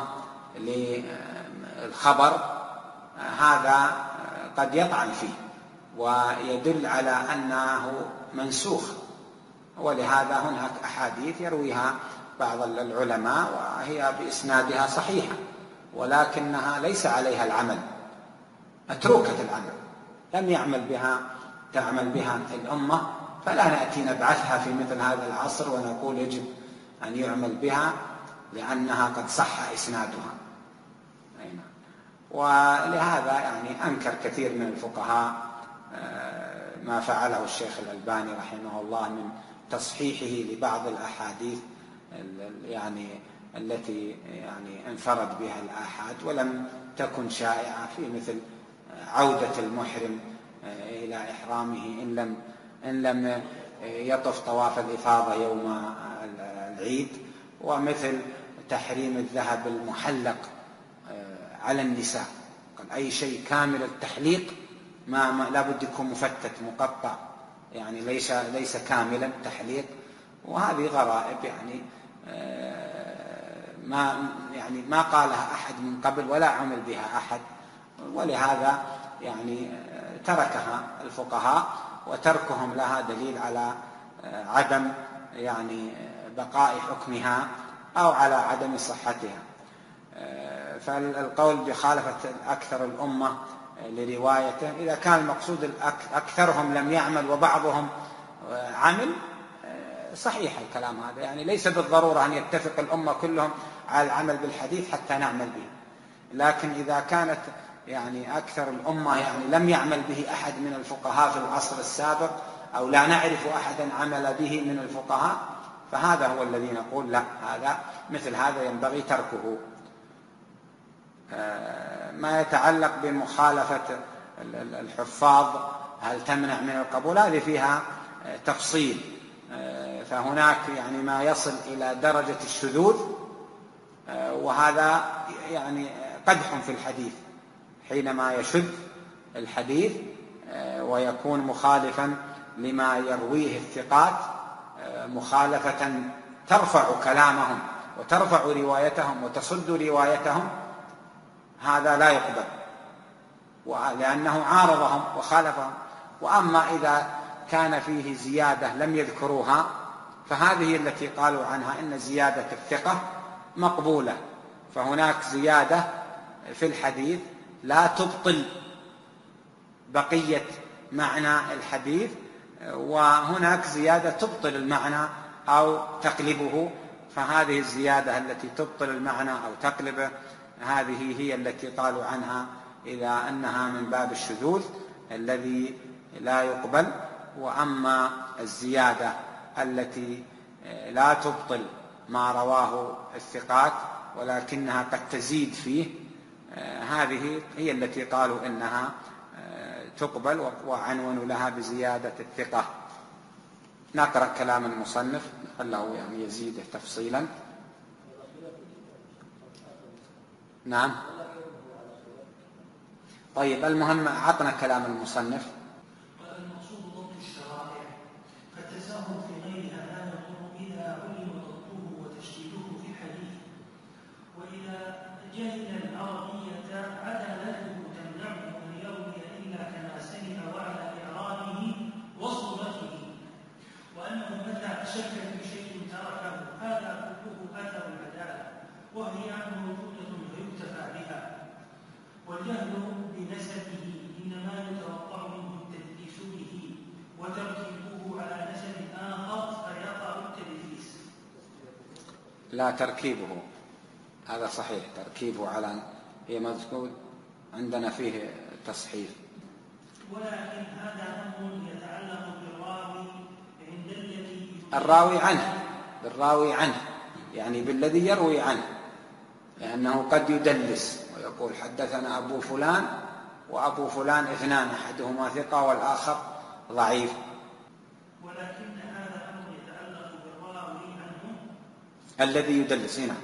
للخبر هذا قد يطعن فيه ويدل على أنه منسوخ، ولهذا هناك أحاديث يرويها بعض العلماء وهي بإسنادها صحيحة، ولكنها ليس عليها العمل، متروكة العمل، لم يعمل بها تعمل بها الأمة، فلا نأتي نبعثها في مثل هذا العصر ونقول يجب أن يعمل بها لأنها قد صح إسنادها. ولهذا يعني أنكر كثير من الفقهاء ما فعله الشيخ الألباني رحمه الله من تصحيحه لبعض الأحاديث يعني التي يعني انفرد بها الآحاد ولم تكن شائعة، في مثل عودة المحرم إلى إحرامه إن لم إن لم يطف طواف الإفاضة يوم العيد، ومثل تحريم الذهب المحلق على النساء، قال أي شيء كامل التحليق ما, ما لا بد يكون مفتت مقطع، يعني ليس ليس كاملا تحليق. وهذه غرائب يعني ما يعني ما قالها أحد من قبل ولا عمل بها أحد، ولهذا يعني تركها الفقهاء، وتركهم لها دليل على عدم يعني بقاء حكمها أو على عدم صحتها. فالقول بخالفة أكثر الأمة لروايته إذا كان المقصود أكثرهم لم يعمل وبعضهم عمل، صحيح الكلام هذا، يعني ليس بالضرورة أن يتفق الأمة كلهم على العمل بالحديث حتى نعمل به، لكن إذا كانت يعني أكثر الأمة يعني لم يعمل به أحد من الفقهاء في العصر السابق أو لا نعرف أحدا عمل به من الفقهاء، فهذا هو الذي نقول لا، هذا مثل هذا ينبغي تركه. ما يتعلق بمخالفة الحفاظ هل تمنع من القبول، هذه فيها تفصيل، فهناك يعني ما يصل إلى درجة الشذوذ، وهذا يعني قدح في الحديث حينما يشذ الحديث ويكون مخالفا لما يرويه الثقات مخالفة ترفع كلامهم وترفع روايتهم وتصد روايتهم، هذا لا يقبل لأنه عارضهم وخالفهم. وأما إذا كان فيه زيادة لم يذكروها فهذه التي قالوا عنها إن زيادة الثقة مقبولة، فهناك زيادة في الحديث لا تبطل بقية معنى الحديث، وهناك زيادة تبطل المعنى أو تقلبه، فهذه الزيادة التي تبطل المعنى أو تقلبه هذه هي التي قالوا عنها إذا أنها من باب الشذوذ الذي لا يقبل. وأما الزيادة التي لا تبطل ما رواه الثقات ولكنها قد تزيد فيه، هذه هي التي قالوا إنها تقبل وعنونوا لها بزيادة الثقة. نقرأ كلام المصنف لعله يعني يزيده تفصيلا. نعم، طيب المهم عطنا كلام المصنف. المقصود ضبط الشرائع، فالتساهل في غيرها لا يضر إذا علم ضبطه وتشديده في الحديث، وإذا جهل العربية عدالته تمنعه أن يروي إلا كما سمع وعلى إعرابه وصورته، وأنه متى شك في شيء تركه، هذا كله أثر العدالة وهي موجودة فيكتفى بها. والجهل بنسبه إنما يتوقع منه التدليس به وتركيبه على نسب آخر فيقع التدليس. لا تركيبه، هذا صحيح، تركيبه على هي مذكور عندنا فيه تصحيف. ولكن هذا أمر يتعلق بالراوي عند الذي الراوي عنه، بالراوي عنه يعني بالذي يروي عنه، لأنه قد يدلس ويقول حدثنا أبو فلان وأبو فلان اثنان، أحدهما ثقة والآخر ضعيف. ولكن هذا أمر يتعلق بالراوي عنه الذي يدلس هنا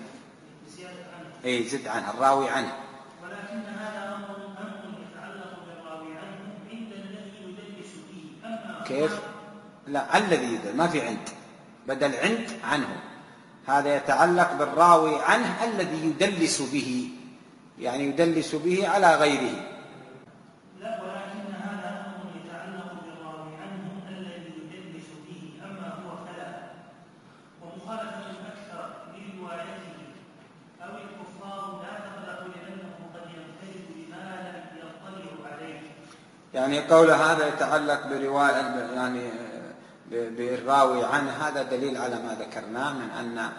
اي زد عنه الراوي عنه. ولكن هذا أمر أمر يتعلق بالراوي عنه عند الذي يدلس به. أما كيف؟ لا، الذي يدلس ما في عند، بدل عند عنه، هذا يتعلق بالراوي عنه الذي يدلس به، يعني يدلس به على غيره. لا، ولكن هذا أمر يتعلق بالراوي عنه الذي يدلس به. أما هو فلا. ومخالفة الأكثر لروايته أو الكفار لا تقدح لأنه قد ينفرد بما لم يطلع عليه. يعني قول هذا يتعلق برواية يعني بالراوي عنه، هذا دليل على ما ذكرناه من أن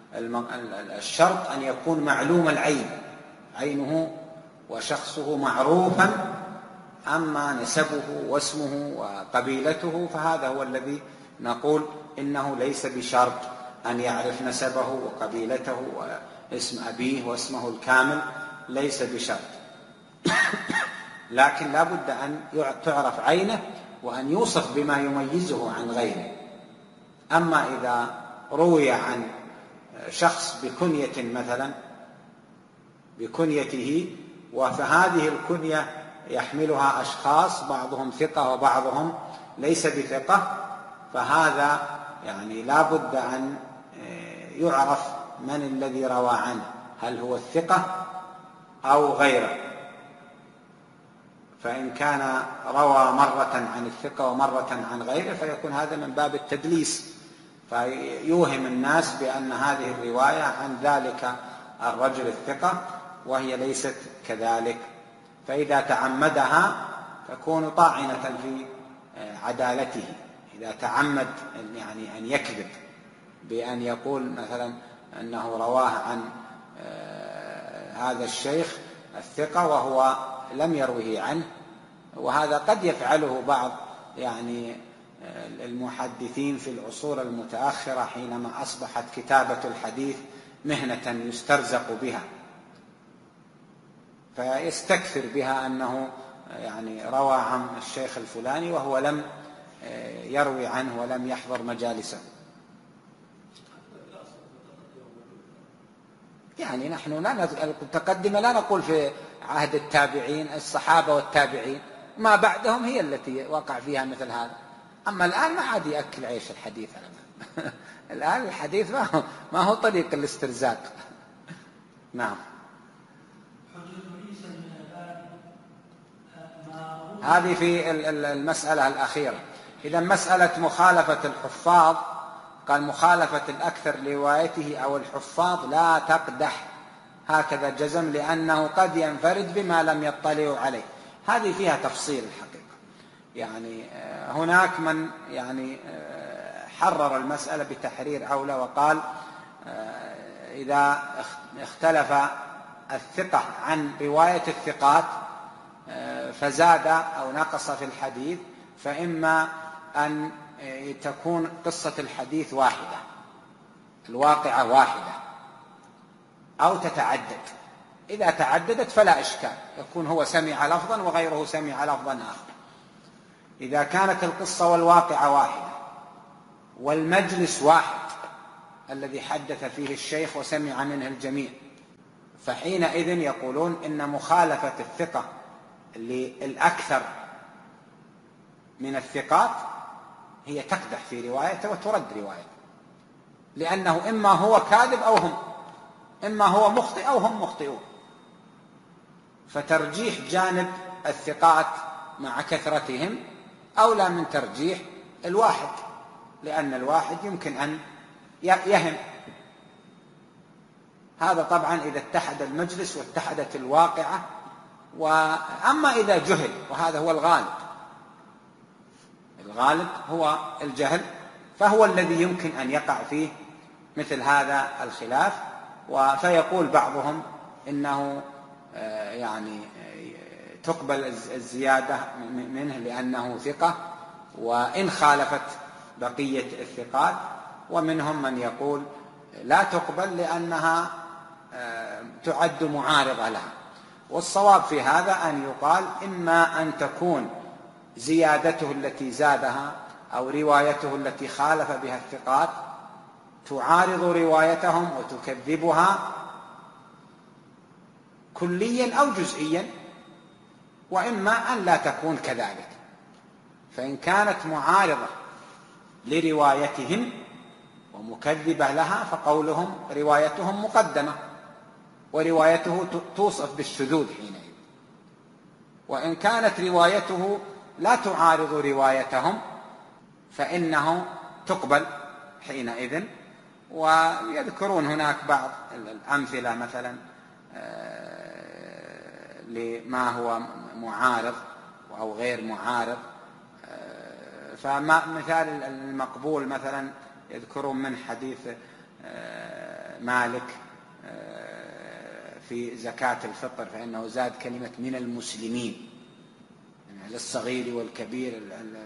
الشرط أن يكون معلوم العين، عينه وشخصه معروفا، أما نسبه واسمه وقبيلته فهذا هو الذي نقول إنه ليس بشرط أن يعرف نسبه وقبيلته واسم أبيه واسمه الكامل، ليس بشرط. لكن لا بد أن تعرف عينه وأن يوصف بما يميزه عن غيره. أما إذا روي عن شخص بكنية مثلا بكنيته، وفهذه الكنية يحملها أشخاص بعضهم ثقة وبعضهم ليس بثقة، فهذا يعني لا بد أن يعرف من الذي روى عنه، هل هو الثقة أو غيره. فإن كان روى مرة عن الثقة ومرة عن غيره فيكون هذا من باب التدليس، فيوهم الناس بأن هذه الرواية عن ذلك الرجل الثقة وهي ليست كذلك، فإذا تعمدها تكون طاعنة في عدالته. إذا تعمد يعني أن يكذب بأن يقول مثلا أنه رواه عن هذا الشيخ الثقة وهو لم يروه عنه، وهذا قد يفعله بعض يعني المحدثين في العصور المتأخرة حينما أصبحت كتابة الحديث مهنة يسترزق بها، فيستكثر بها أنه يعني روى عن الشيخ الفلاني وهو لم يروي عنه ولم يحضر مجالسه. يعني نحن لا المتقدمة لا نقول في عهد التابعين، الصحابة والتابعين ما بعدهم هي التي وقع فيها مثل هذا. أما الآن ما عاد يأكل عيش الحديث الآن الحديث ما هو, ما هو طريق الاسترزاق. نعم. هذه في المسألة الأخيرة. إذا مسألة مخالفة الحفاظ، قال مخالفة الأكثر لروايته أو الحفاظ لا تقدح، هكذا جزم، لأنه قد ينفرد بما لم يطلع عليه. هذه فيها تفصيل الحقيقة، يعني هناك من يعني حرر المسألة بتحرير أولى وقال إذا اختلف الثقة عن رواية الثقات فزاد أو نقص في الحديث، فإما أن تكون قصة الحديث واحدة، الواقعة واحدة، أو تتعدد. إذا تعددت فلا إشكال، يكون هو سمع لفظا وغيره سمع لفظا آخر. إذا كانت القصة والواقعة واحدة والمجلس واحد الذي حدث فيه الشيخ وسمع منه الجميع، فحينئذ يقولون إن مخالفة الثقة للأكثر من الثقات هي تقدح في روايته وترد روايته، لأنه إما هو كاذب أو هم، إما هو مخطئ أو هم مخطئون. فترجيح جانب الثقات مع كثرتهم أولى من ترجيح الواحد، لأن الواحد يمكن أن يهم. هذا طبعا إذا اتحد المجلس واتحدت الواقعة. وأما إذا جهل، وهذا هو الغالب، الغالب هو الجهل، فهو الذي يمكن أن يقع فيه مثل هذا الخلاف. فيقول بعضهم إنه يعني تقبل الزيادة منه لأنه ثقة وإن خالفت بقية الثقات، ومنهم من يقول لا تقبل لأنها تعد معارضة لها. والصواب في هذا أن يقال إما أن تكون زيادته التي زادها أو روايته التي خالف بها الثقات تعارض روايتهم وتكذبها كليا أو جزئيا، وإما أن لا تكون كذلك. فإن كانت معارضة لروايتهم ومكذبة لها فقولهم روايتهم مقدمة، وروايته توصف بالشذوذ حينئذ. وإن كانت روايته لا تعارض روايتهم فإنه تقبل حينئذ. ويذكرون هناك بعض الأمثلة مثلا لما هو معارض أو غير معارض. فمثال المقبول مثلا يذكرون من حديث مالك في زكاة الفطر، فإنه زاد كلمة من المسلمين للصغير والكبير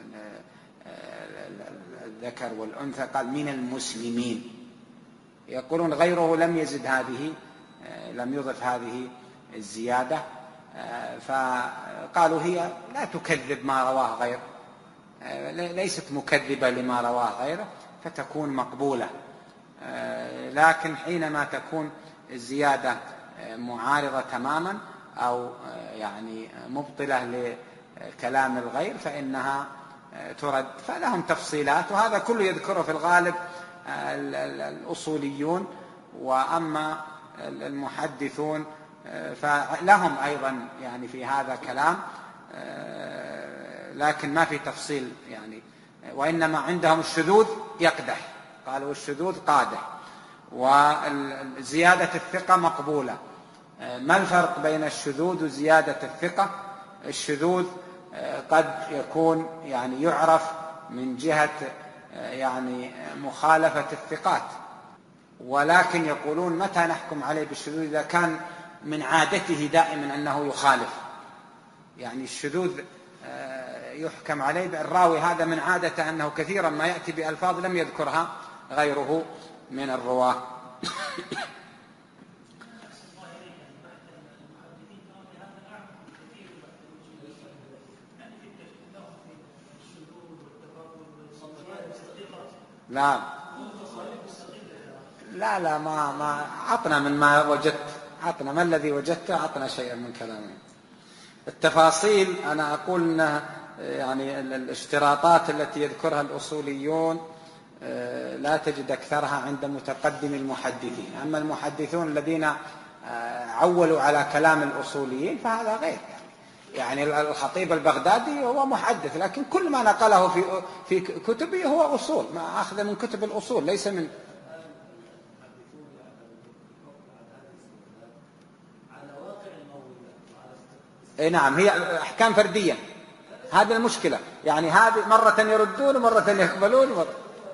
الذكر والأنثى، قال من المسلمين. يقولون غيره لم يزد هذه، لم يضف هذه الزيادة، فقالوا هي لا تكذب ما رواه غيره، ليست مكذبة لما رواه غيره، فتكون مقبولة. لكن حينما تكون الزيادة معارضة تماما أو يعني مبطلة لكلام الغير فإنها ترد. فلهم تفصيلات، وهذا كله يذكره في الغالب الأصوليون. وأما المحدثون فلهم أيضا يعني في هذا كلام، لكن ما في تفصيل يعني، وإنما عندهم الشذوذ يقدح، قالوا الشذوذ قادح، وزيادة الثقة مقبولة. ما الفرق بين الشذوذ وزيادة الثقة؟ الشذوذ قد يكون يعني يعرف من جهة يعني مخالفة الثقات، ولكن يقولون متى نحكم عليه بالشذوذ؟ إذا كان من عادته دائما أنه يخالف. يعني الشذوذ يحكم عليه بالراوي هذا من عادته أنه كثيرا ما يأتي بألفاظ لم يذكرها غيره من الرواة. لا لا لا ما ما عطنا من ما وجدت، عطنا ما الذي وجدته، عطنا شيئا من كلامه. التفاصيل أنا أقول أن يعني الاشتراطات التي يذكرها الأصوليون لا تجد أكثرها عند متقدم المحدثين. أما المحدثون الذين عولوا على كلام الأصوليين فهذا غير. يعني الخطيب البغدادي هو محدث، لكن كل ما نقله في في كتبه هو أصول، ما أخذ من كتب الأصول ليس من. اي نعم، هي احكام فرديه، هذه المشكله. يعني هذه مره يردون ومره يقبلون مرة.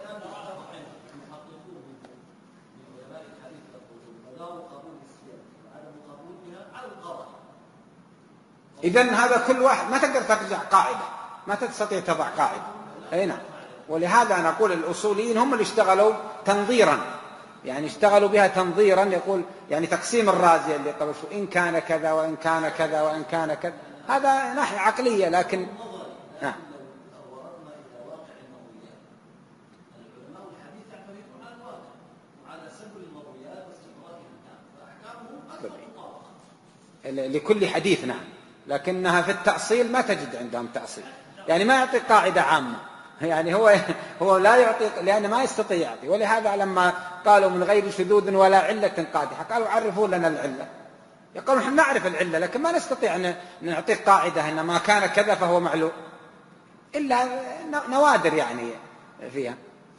اذن هذا كل واحد ما تقدر ترجع قاعده، ما تستطيع تضع قاعده. اي نعم، ولهذا نقول الاصوليين هم اللي اشتغلوا تنظيرا، يعني اشتغلوا بها تنظيرا. يقول يعني تقسيم الرازي اللي قبل شو إن كان كذا وإن كان كذا وإن كان كذا، هذا ناحية عقلية. لكن نعم لكل حديث. نعم لكنها في التأصيل ما تجد عندهم تأصيل، يعني ما يعطي قاعدة عامة، يعني هو هو لا يعطي لأنه ما يستطيع يعطي. ولهذا لما قالوا من غير شذوذ ولا علة قادحة قالوا عرفوا لنا العلة. يقولون نحن نعرف العلة لكن ما نستطيع أن نعطيك قاعدة أن ما كان كذا فهو معلوم، إلا نوادر يعني فيها.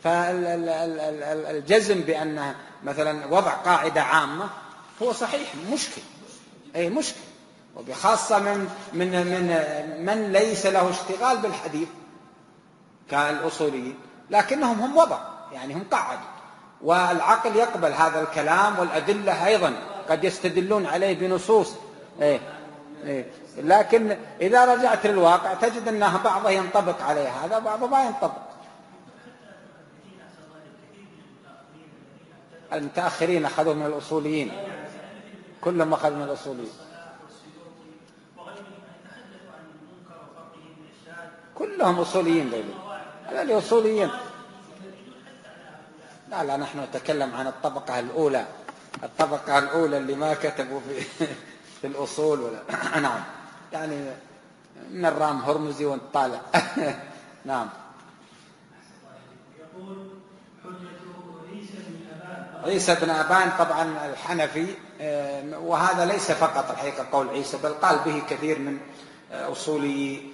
فالجزم بأن مثلا وضع قاعدة عامة هو صحيح مشكل، أي مشكل، وبخاصة من من من من ليس له اشتغال بالحديث كالأصوليين، لكنهم هم وضع يعني هم قعدوا، والعقل يقبل هذا الكلام، والأدلة أيضا قد يستدلون عليه بنصوص. إيه إيه لكن إذا رجعت للواقع تجد أنها بعضها ينطبق عليه هذا بعضها ما ينطبق. المتأخرين أخذوا من الأصوليين، كلهم أخذوا من الأصوليين، كلهم أصوليين دولي. هذا الأصوليين لا لا نحن نتكلم عن الطبقة الأولى، الطبقة الأولى اللي ما كتبوا في في الأصول ولا نعم، يعني من الرام هرمزي ونطالع. نعم. يقول حجة عيسى بن أبان. عيسى بن أبان طبعا الحنفي، وهذا ليس فقط الحقيقة قول عيسى، بل قال به كثير من أصولي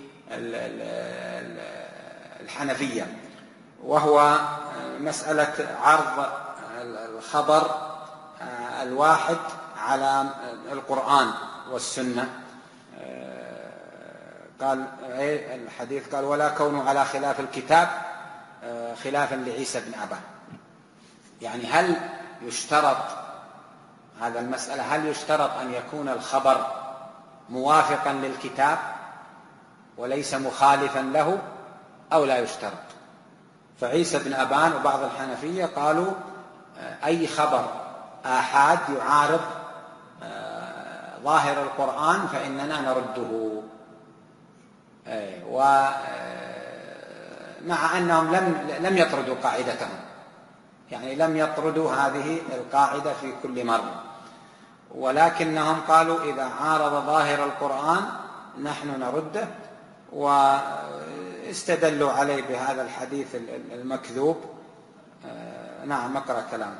الحنفية، وهو مسألة عرض الخبر الواحد على القرآن والسنة. قال الحديث قال ولا كونوا على خلاف الكتاب خلافا لعيسى بن أبان. يعني هل يشترط هذا المسألة هل يشترط أن يكون الخبر موافقا للكتاب وليس مخالفا له أو لا يشترط؟ فعيسى بن أبان وبعض الحنفية قالوا أي خبر آحاد يعارض ظاهر القرآن فإننا نرده، ومع أنهم لم لم يطردوا قاعدتهم، يعني لم يطردوا هذه القاعدة في كل مرة، ولكنهم قالوا إذا عارض ظاهر القرآن نحن نرده، واستدلوا عليه بهذا الحديث المكذوب. نعم اقرأ كلامه.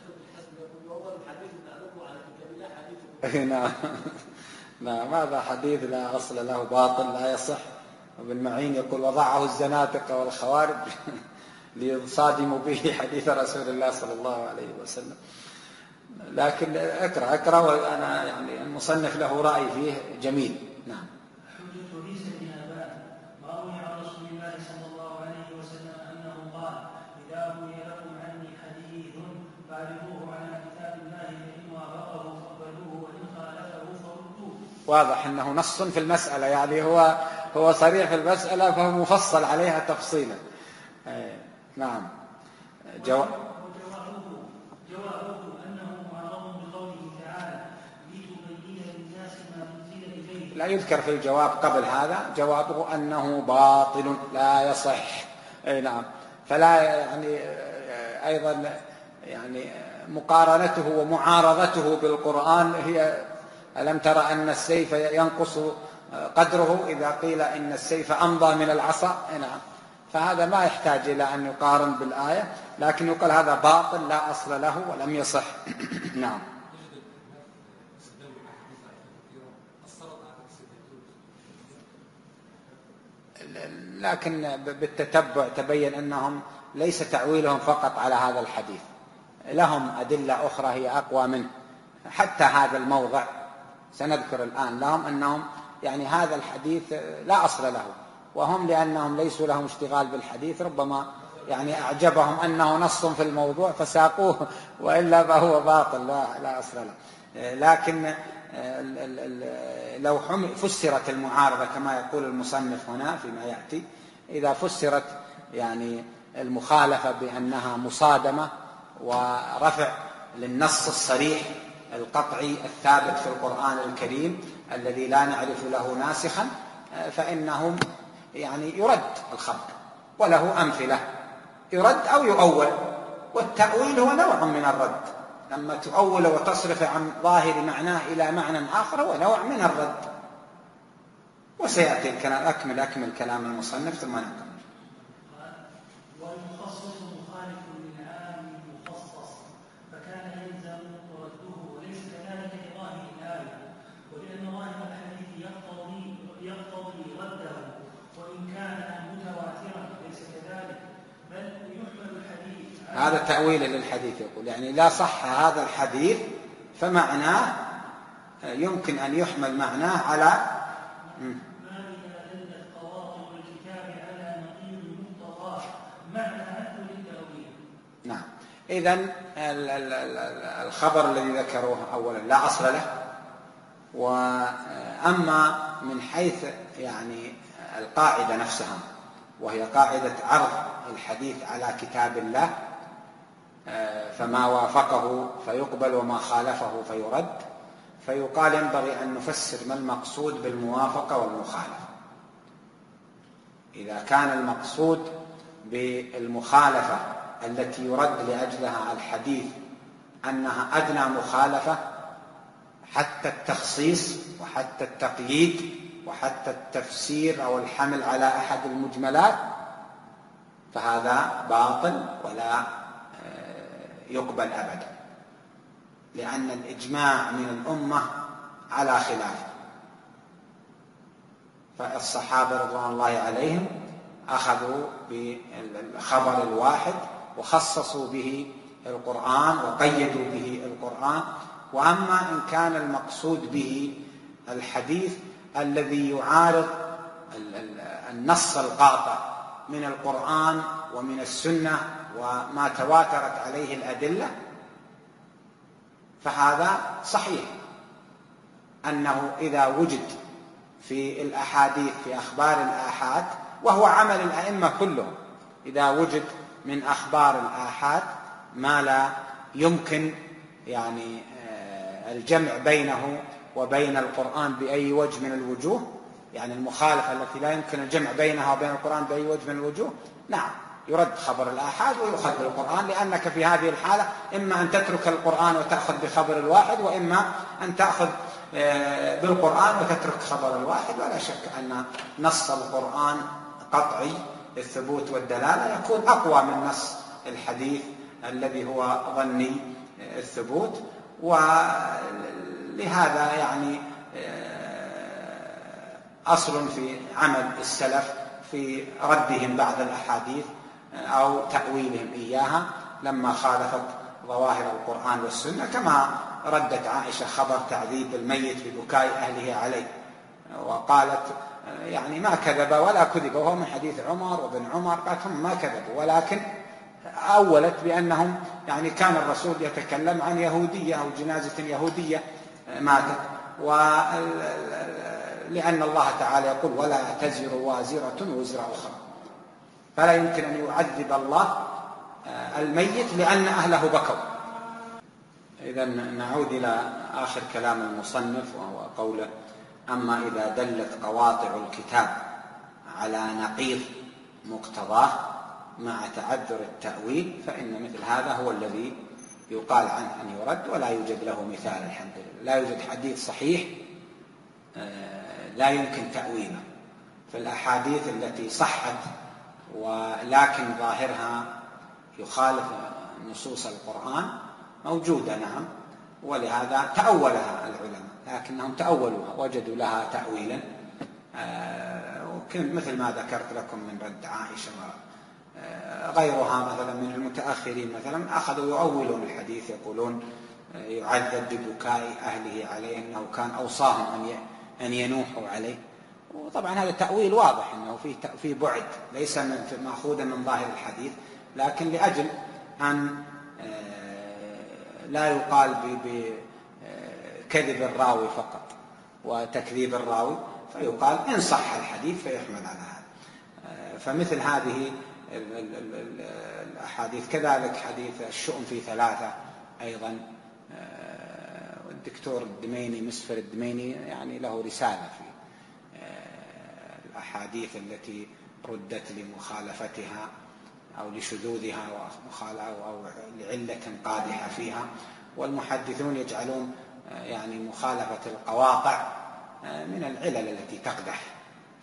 نعم نعم هذا حديث لا أصل له، باطل لا يصح. وابن معين يقول وضعه الزنادقة والخوارج ليصادموا به حديث رسول الله صلى الله عليه وسلم. لكن اقرأ اقرأ وأنا يعني المصنف له رأي فيه جميل. نعم. حجة عيسى بن أبان ما روي عن رسول الله صلى الله عليه وسلم أنه قال إذا روي لكم عني حديث فاعرضوه على كتاب الله فإن وافقه فاقبلوه وإن خالفه فردوه. واضح أنه نص في المسألة، يعني هو هو صريح في المسألة فهو مفصل عليها تفصيلا. نعم. جوابه جوابه أنه معرض بقوله تعالى لتبين للناس ما نزل إليه. لا يذكر في الجواب قبل هذا جوابه أنه باطل لا يصح. أي نعم. فلا يعني أيضا يعني مقارنته ومعارضته بالقرآن هي ألم ترى أن السيف ينقص قدره إذا قيل إن السيف أمضى من العصا. نعم. فهذا ما يحتاج إلى أن يقارن بالآية، لكن يقال هذا باطل لا أصل له ولم يصح. نعم. لكن بالتتبع تبين أنهم ليس تعويلهم فقط على هذا الحديث، لهم أدلة أخرى هي أقوى منه. حتى هذا الموضع سنذكر الآن لهم أنهم يعني هذا الحديث لا أصل له، وهم لأنهم ليسوا لهم اشتغال بالحديث ربما يعني أعجبهم أنه نص في الموضوع فساقوه، وإلا فهو باطل لا, لا أصل له. لكن لو فسرت المعارضة كما يقول المصنف هنا فيما يأتي، إذا فسرت يعني المخالفة بأنها مصادمة ورفع للنص الصريح القطعي الثابت في القرآن الكريم الذي لا نعرف له ناسخا، فإنهم يعني يرد الخبر وله أمثلة، يرد أو يؤول، والتأويل هو نوع من الرد. لما تؤول وتصرف عن ظاهر معناه إلى معنى آخر هو نوع من الرد. وسيأتي الكلام أكمل أكمل كلام المصنف ثم نكمل. والمخصص مخالف للعام مخصص فكان يلزم رده، وليس كذلك لظاهر الآية، ولأن ظاهر الحديث يقتضي يقتضي رده وإن كان متواترا ليس كذلك، بل يحمل الحديث. هذا تأويل للحديث، يقول يعني لا صح هذا الحديث فمعناه يمكن أن يحمل معناه على ما إذا دلت قواطع الكتاب على نقيض مقتضاه معنى أنه للتأويل. نعم. إذن الخبر الذي ذكروه أولا لا أصل له، وأما من حيث يعني القاعدة نفسها وهي قاعدة عرض الحديث على كتاب الله، فما وافقه فيقبل وما خالفه فيرد، فيقال ينبغي أن نفسر ما المقصود بالموافقة والمخالفة. إذا كان المقصود بالمخالفة التي يرد لأجلها الحديث أنها أدنى مخالفة حتى التخصيص وحتى التقييد وحتى التفسير أو الحمل على أحد المجملات، فهذا باطل ولا يقبل أبدا، لأن الإجماع من الأمة على خلافه. فالصحابة رضوان الله عليهم أخذوا بالخبر الواحد وخصصوا به القرآن وقيدوا به القرآن. وأما إن كان المقصود به الحديث الذي يعارض النص القاطع من القرآن ومن السنة وما تواترت عليه الأدلة، فهذا صحيح أنه إذا وجد في الأحاديث في أخبار الآحاد، وهو عمل الأئمة كلهم، إذا وجد من أخبار الآحاد ما لا يمكن يعني الجمع بينه وبين القرآن بأي وجه من الوجوه، يعني المخالفة التي لا يمكن الجمع بينها وبين القرآن بأي وجه من الوجوه، نعم يرد خبر الآحاد ويؤخذ بالقرآن، لأنك في هذه الحالة إما أن تترك القرآن وتأخذ بخبر الواحد، وإما أن تأخذ بالقرآن وتترك خبر الواحد. ولا شك أن نص القرآن قطعي الثبوت والدلالة يكون أقوى من نص الحديث الذي هو ظني الثبوت. ولهذا يعني أصل في عمل السلف في ردهم بعض الأحاديث أو تأويلهم إياها لما خالفت ظواهر القرآن والسنة، كما ردت عائشة خبر تعذيب الميت ببكاء أهله عليه، وقالت يعني ما كذب ولا كذب، وهو من حديث عمر وابن عمر، قالت هم ما كذبوا، ولكن أولت بأنهم يعني كان الرسول يتكلم عن يهودية أو جنازة يهودية ماتت، ولأن الله تعالى يقول ولا تزر وازرة وزر أخرى، فلا يمكن أن يعذب الله الميت لأن أهله بكوا. إذن نعود إلى آخر كلام المصنف، وهو قوله أما إذا دلت قواطع الكتاب على نقيض مقتضاه مع تعذر التأويل، فإن مثل هذا هو الذي يقال عنه أن يرد، ولا يوجد له مثال الحمد لله. لا يوجد حديث صحيح لا يمكن تأويله. في الأحاديث التي صحت ولكن ظاهرها يخالف نصوص القرآن موجودة نعم، ولهذا تأولها العلماء، لكنهم تأولوها وجدوا لها تأويلا، مثل ما ذكرت لكم من رد عائشة غيرها مثلا من المتأخرين، مثلا أخذوا يؤولون الحديث، يقولون يعذب ببكاء أهله عليه، أنه كان أوصاهم أن ينوحوا عليه. وطبعا هذا تأويل واضح أنه فيه بعد ليس مأخوذا من ظاهر الحديث، لكن لأجل أن لا يقال بكذب الراوي فقط وتكذيب الراوي، فيقال إن صح الحديث فيحمل على هذا. فمثل هذه الأحاديث، كذلك حديث الشؤم في ثلاثة أيضا، والدكتور الدميني مسفر الدميني يعني له رسالة في الأحاديث التي ردت لمخالفتها أو لشذوذها أو لعلة قادحة فيها. والمحدثون يجعلون يعني مخالفة القواطع من العلل التي تقدح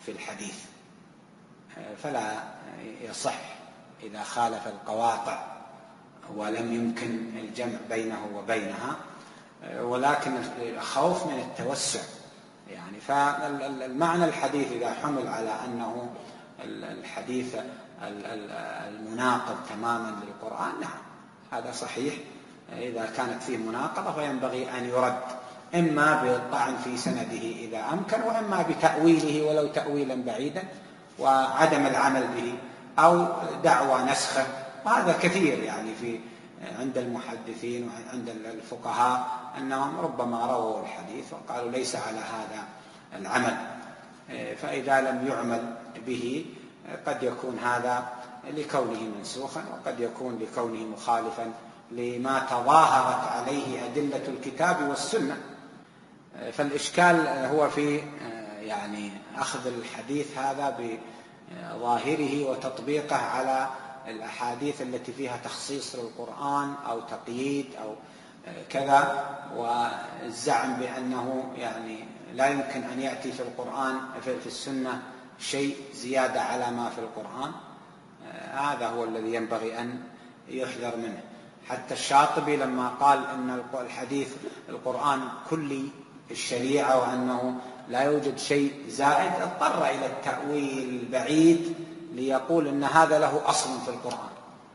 في الحديث، فلا يصح إذا خالف القواطع ولم يمكن الجمع بينه وبينها، ولكن خوف من التوسع يعني. فالمعنى الحديث إذا حمل على أنه الحديث المناقض تماما للقرآن، نعم هذا صحيح. إذا كانت فيه مناقضة فينبغي أن يرد، إما بالطعن في سنده إذا أمكن، وإما بتأويله ولو تأويلا بعيدا وعدم العمل به، أو دعوى نسخه. وهذا كثير يعني في عند المحدثين وعند الفقهاء، أنهم ربما رووا الحديث وقالوا ليس على هذا العمل، فإذا لم يعمل به قد يكون هذا لكونه منسوخا، وقد يكون لكونه مخالفا لما تظاهرت عليه أدلة الكتاب والسنة. فالإشكال هو في يعني أخذ الحديث هذا بظاهره وتطبيقه على الأحاديث التي فيها تخصيص للقرآن أو تقييد أو كذا، والزعم بأنه يعني لا يمكن أن يأتي في القرآن في السنة شيء زيادة على ما في القرآن. هذا هو الذي ينبغي أن يحذر منه. حتى الشاطبي لما قال أن الحديث القرآن كلي الشريعة وأنه لا يوجد شيء زائد، اضطر إلى التأويل البعيد ليقول أن هذا له أصل في القرآن،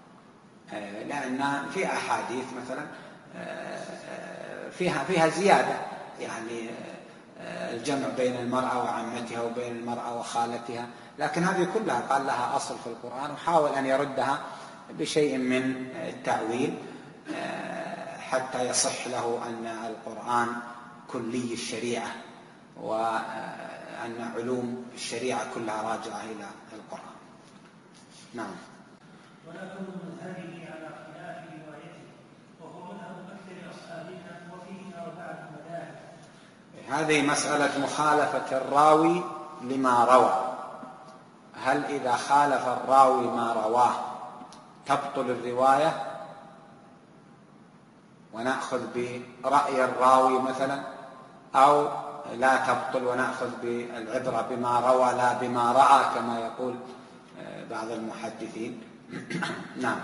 لأن في أحاديث مثلا فيها فيها زيادة، يعني الجمع بين المرأة وعمتها وبين المرأة وخالتها، لكن هذه كلها قال لها أصل في القرآن، وحاول أن يردها بشيء من التأويل حتى يصح له أن القرآن كلي الشريعة، وأن علوم الشريعة كلها راجعة إلى القرآن. نعم. ولكن مذهبه على خلاف روايته، وهو مذهب أكثر أصحابنا، وفيه أربعة مذاهب. هذه مسألة مخالفة الراوي لما روى. هل إذا خالف الراوي ما رواه تبطل الرواية ونأخذ برأي الراوي مثلا، أو لا تبطل ونأخذ بالعبرة بما روى لا بما رأى كما يقول بعض المحدثين؟ نعم.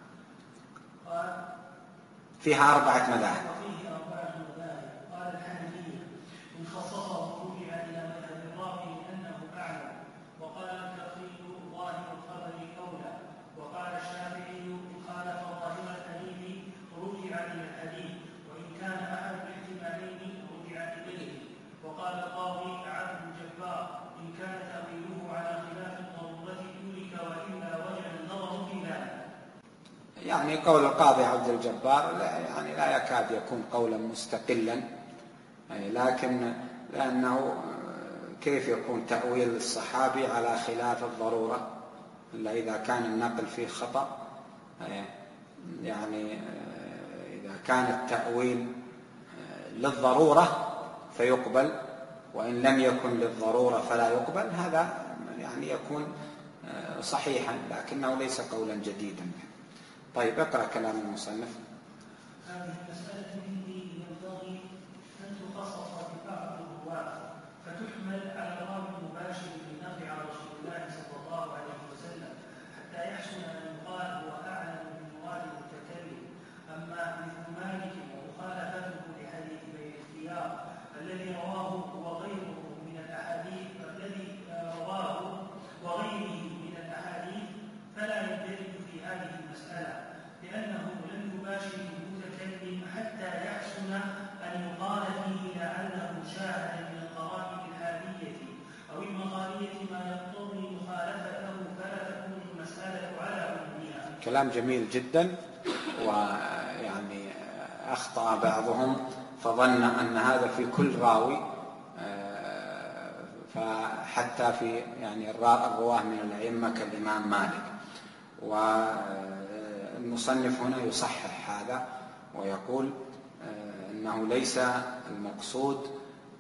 فيها أربعة مذاهب. قال الحنفية إن خصصه رجع إلى مذهب الراوي لأنه أعلم، وقال الكثير ظاهر الخبر أولى، وقال الشافعي إن خالف ظاهر الحديث رجع إلى الحديث، وإن كان أحد الاحتمالين رجع إليه، وقال القاضي عبد الجبار إن كان تأويله على خلاف الضرورة ترك وإلا وجه النظر في ذلك. يعني قول القاضي عبد الجبار لا يعني لا يكاد يكون قولا مستقلا، لكن لأنه كيف يكون تأويل الصحابي على خلاف الضرورة إلا إذا كان النقل فيه خطأ؟ يعني إذا كان التأويل للضرورة فيقبل، وإن لم يكن للضرورة فلا يقبل، هذا يعني يكون صحيحا لكنه ليس قولا جديدا. طيب اقرأ كلام المصنف. هذه المسألة مني ينبغي أن تخصص ببعض الرواة فتحمل على الراوي المباشر بالنقل عن رسول الله صلى الله عليه وسلم حتى يحسن أن يقال هو أعلم من مراد المتكلم. أما مثل مالك ومخالفته لحديث بين الاختيار الذي رواه وغيره من الأحاديث الذي رواه وغيره من الأحاديث فلا يندرج في هذه المسألة، لأنه لم يباشر المتكلم حتى يحسن أن يقال فيه لعله شاهد من القرائن الحادية أو المقالية ما يقتضي مخالفته، فلا تكون المسألة على عمومها. كلام جميل جدا، ويعني أخطأ بعضهم فظن أن هذا في كل راوي، فحتى في يعني الرواه من الأئمة كالإمام مالك. والمصنف هنا يصحح هذا ويقول أنه ليس المقصود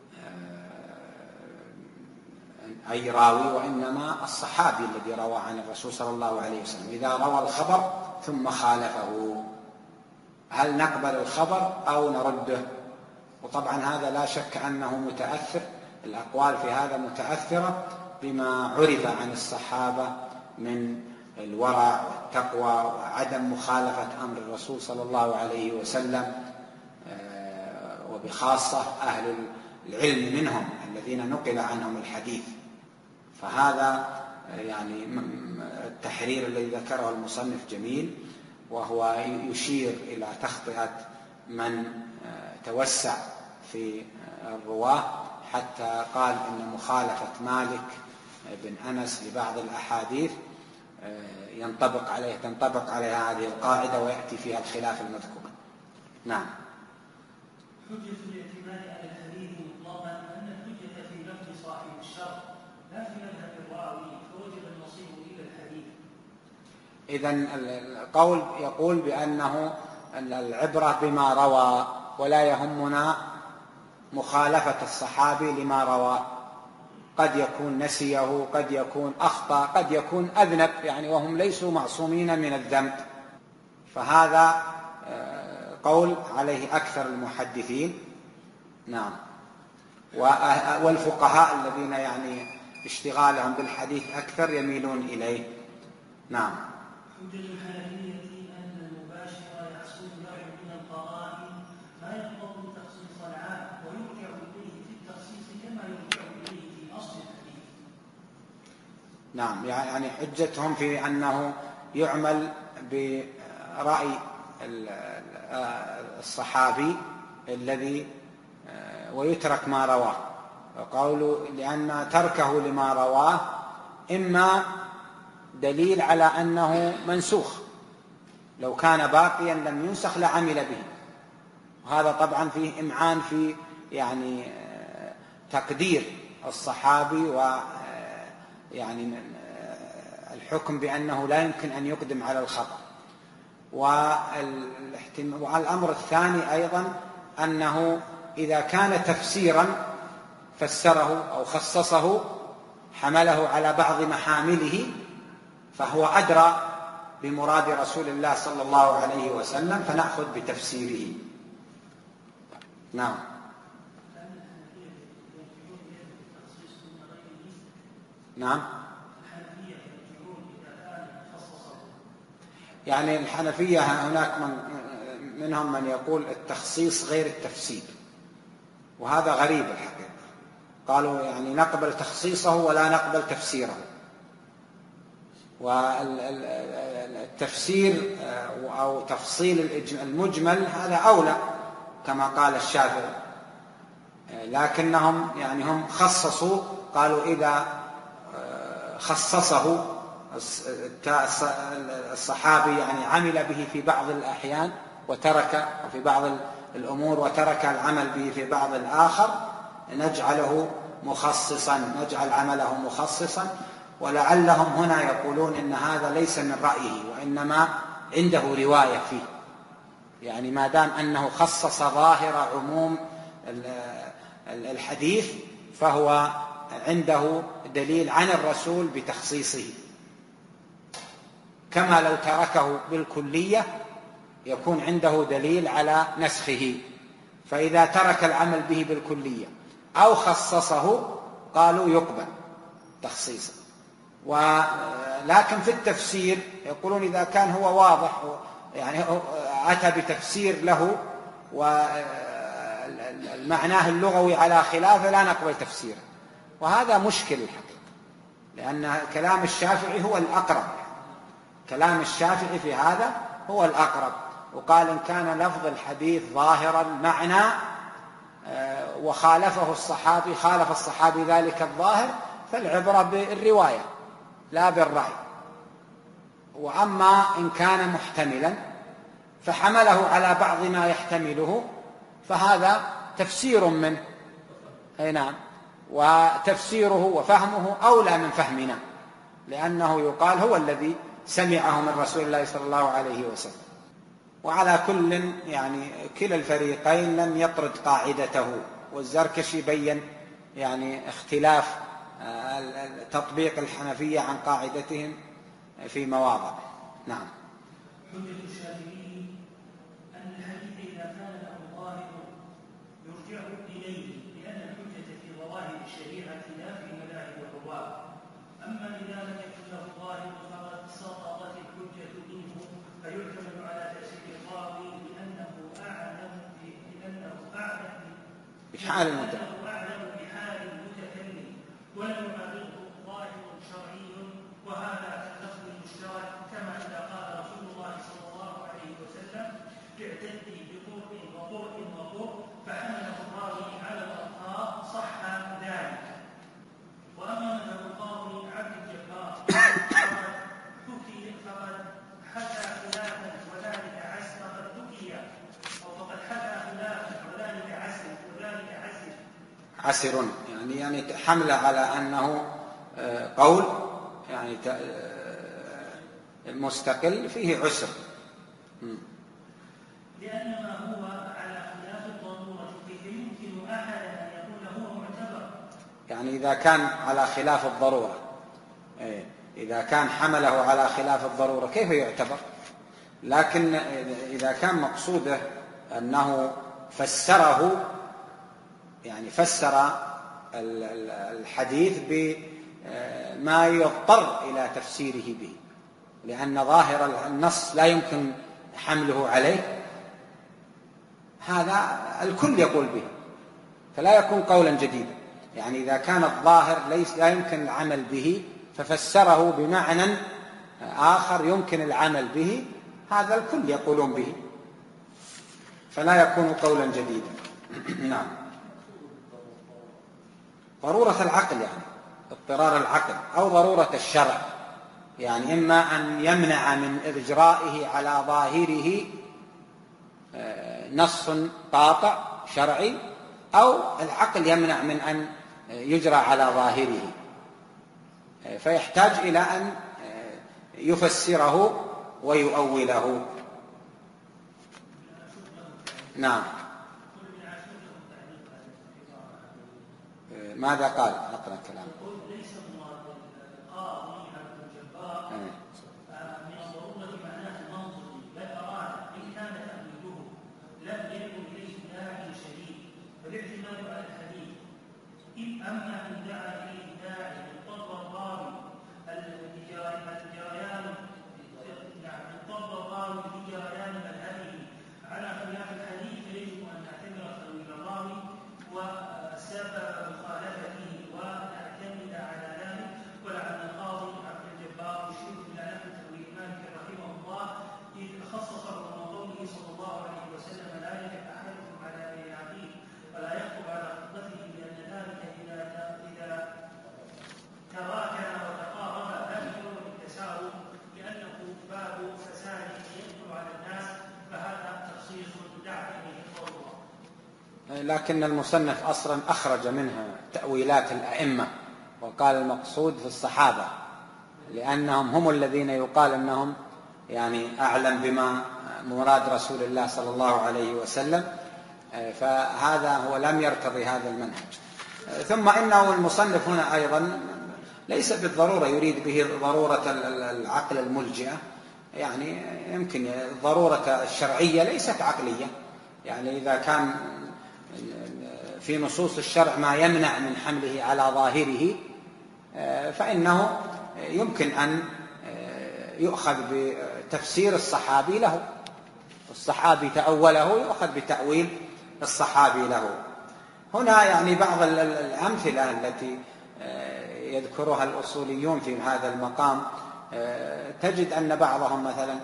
أي راوي، وإنما الصحابي الذي روى عن الرسول صلى الله عليه وسلم إذا روى الخبر ثم خالفه هل نقبل الخبر أو نرده؟ وطبعا هذا لا شك أنه متأثر، الأقوال في هذا متأثرة بما عرف عن الصحابة من الورع والتقوى وعدم مخالفة أمر الرسول صلى الله عليه وسلم، وبخاصة أهل العلم منهم الذين نقل عنهم الحديث. فهذا يعني التحرير الذي ذكره المصنف جميل، وهو يشير إلى تخطئة من توسع في الرواة حتى قال إن مخالفة مالك بن أنس لبعض الأحاديث ينطبق عليه تنطبق عليها هذه القاعدة ويأتي فيها الخلاف المذكور. نعم. حجة الاعتماد على الحديث مطلقا أن الحجة في لفظ صاحب الشرط لا في مذهب الراوي، فوجب النصيب إلى الحديث. إذن القول يقول بأنه العبرة بما روى، ولا يهمنا مخالفة الصحابي لما روى، قد يكون نسيه، قد يكون أخطأ، قد يكون أذنب، يعني وهم ليسوا معصومين من الذنب. فهذا قول عليه أكثر المحدثين. نعم. والفقهاء الذين يعني اشتغالهم بالحديث أكثر يميلون إليه. نعم. حجة الحنفية أن المباشر يحصل له من القرائن ما يقتضي تخصيص العام، ويرجع إليه في التخصيص كما يرجع إليه في أصل الحديث. نعم، يعني حجتهم في أنه يعمل برأي الصحابي الذي ويترك ما رواه، وقالوا لأن تركه لما رواه إما دليل على أنه منسوخ، لو كان باقيا لم ينسخ لعمل به، وهذا طبعا فيه إمعان في يعني تقدير الصحابي ويعني الحكم بأنه لا يمكن أن يقدم على الخطأ. والأمر الثاني أيضا أنه إذا كان تفسيرا فسره أو خصصه حمله على بعض محامله، فهو أدرى بمراد رسول الله صلى الله عليه وسلم، فنأخذ بتفسيره. نعم. نعم. يعني الحنفية هناك من منهم من يقول التخصيص غير التفسير، وهذا غريب الحقيقة. قالوا يعني نقبل تخصيصه ولا نقبل تفسيره، والتفسير أو تفصيل المجمل هذا أولى كما قال الشافعي، لكنهم يعني هم خصصوا، قالوا إذا خصصه الصحابي يعني عمل به في بعض الأحيان وترك في بعض الأمور وترك العمل به في بعض الآخر، نجعله مخصصا، نجعل عمله مخصصا. ولعلهم هنا يقولون إن هذا ليس من رأيه، وإنما عنده رواية فيه، يعني ما دام أنه خصص ظاهر عموم الحديث فهو عنده دليل عن الرسول بتخصيصه، كما لو تركه بالكلية يكون عنده دليل على نسخه. فإذا ترك العمل به بالكلية أو خصصه قالوا يقبل تخصيصه. ولكن في التفسير يقولون إذا كان هو واضح يعني أتى بتفسير له والمعناه اللغوي على خلافه لا نقبل تفسيره، وهذا مشكل الحقيقة، لأن كلام الشافعي هو الأقرب، كلام الشافعي في هذا هو الأقرب. وقال إن كان لفظ الحديث ظاهرا معنى وخالفه الصحابي خالف الصحابي ذلك الظاهر، فالعبرة بالرواية لا بالرأي. وأما إن كان محتملا فحمله على بعض ما يحتمله فهذا تفسير منه، أي نعم، وتفسيره وفهمه أولى من فهمنا، لأنه يقال هو الذي سمعه من رسول الله صلى الله عليه وسلم. وعلى كل يعني كلا الفريقين لم يطرد قاعدته، والزركشي بين يعني اختلاف تطبيق الحنفية عن قاعدتهم في مواضع. نعم. حجة الشافعي أن الحديث إذا كان له ظاهر يرجع إليه، لأن الحجة في ظواهر الشريعة لا في مذاهب الرواة، له ظاهر فقد سقطت الحجة منه فيعتمد على تفسير الراوي لأنه أعلم لأنه أعلم بحال المتكلم لأنه أعلم بحال المتكلم ولم يعرضه ظاهر شرعي، وهذا كاللفظ المشترك كما إذا قال رسول الله صلى الله عليه وسلم اعتدي بقرء وقرء وقرء فحمله الراوي على الألقاب صح ذلك. وأما مذهب القاضي عبد الجبار فقد حكي فقد حكى خلافا وذلك عسر فقد حكي أو فقد حكى خلافا وذلك عسر وذلك عسر عسر يعني يعني حمله على أنه قول يعني المستقل فيه عسر، لأن ما هو على خلاف الضرورة فيه يمكن أحدا أن يقول هو معتبر. يعني إذا كان على خلاف الضرورة، إذا كان حمله على خلاف الضرورة كيف يعتبر؟ لكن إذا كان مقصوده أنه فسره، يعني فسر الحديث بما يضطر إلى تفسيره به، لأن ظاهر النص لا يمكن حمله عليه، هذا الكل يقول به فلا يكون قولا جديدا. يعني إذا كان الظاهر ليس لا يمكن العمل به ففسره بمعنى آخر يمكن العمل به، هذا الكل يقولون به فلا يكون قولا جديدا. نعم. ضرورة العقل يعني اضطرار العقل أو ضرورة الشرع، يعني إما أن يمنع من إجرائه على ظاهره نص قاطع شرعي، أو العقل يمنع من أن يجرى على ظاهره، فيحتاج إلى أن يفسره ويؤوله. نعم. ماذا قال؟ أقرأ كلام. ليس مراد القاضي عبد الجبار من الضرورة معناه المنطقي، بل أراد إن كان تأويله لم يكن إليه داعي شديد فالاعتماد على الحديث. أما إن دعا إليه داعي اضطر الراوي الجريان نعم اضطر الراوي بجريان مذهبه على خلاف الحديث فيجب أن نعتبر تأويل الراوي وسبب مخالفته ونعتمد على ذلك. ولعل القاضي عبد الجبار يشير إلى نحو تأويل مالك رحمه الله إذ خصصه من قوله صلى الله عليه وسلم لا يجب أحدكم على بين عقيل ولا يخطب على خطبته، لأن ذلك إذا إذا تراكم وتقارب لا يكون بالتساوي لأنه باب فساد يدخل على الناس، فهذا تخصيص دعا إليه الضرورة. لكن المصنف أصلا أخرج منها تأويلات الأئمة وقال المقصود في الصحابة، لأنهم هم الذين يقال أنهم يعني أعلم بما مراد رسول الله صلى الله عليه وسلم، فهذا هو لم يرتضي هذا المنهج. ثم إنه المصنف هنا أيضا ليس بالضرورة يريد به ضرورة العقل الملجئة، يعني يمكن الضرورة الشرعية ليست عقلية، يعني إذا كان في نصوص الشرع ما يمنع من حمله على ظاهره فإنه يمكن أن يؤخذ بتفسير الصحابي له، الصحابي تأوله يؤخذ بتأويل الصحابي له. هنا يعني بعض الأمثلة التي يذكرها الأصوليون في هذا المقام، تجد أن بعضهم مثلا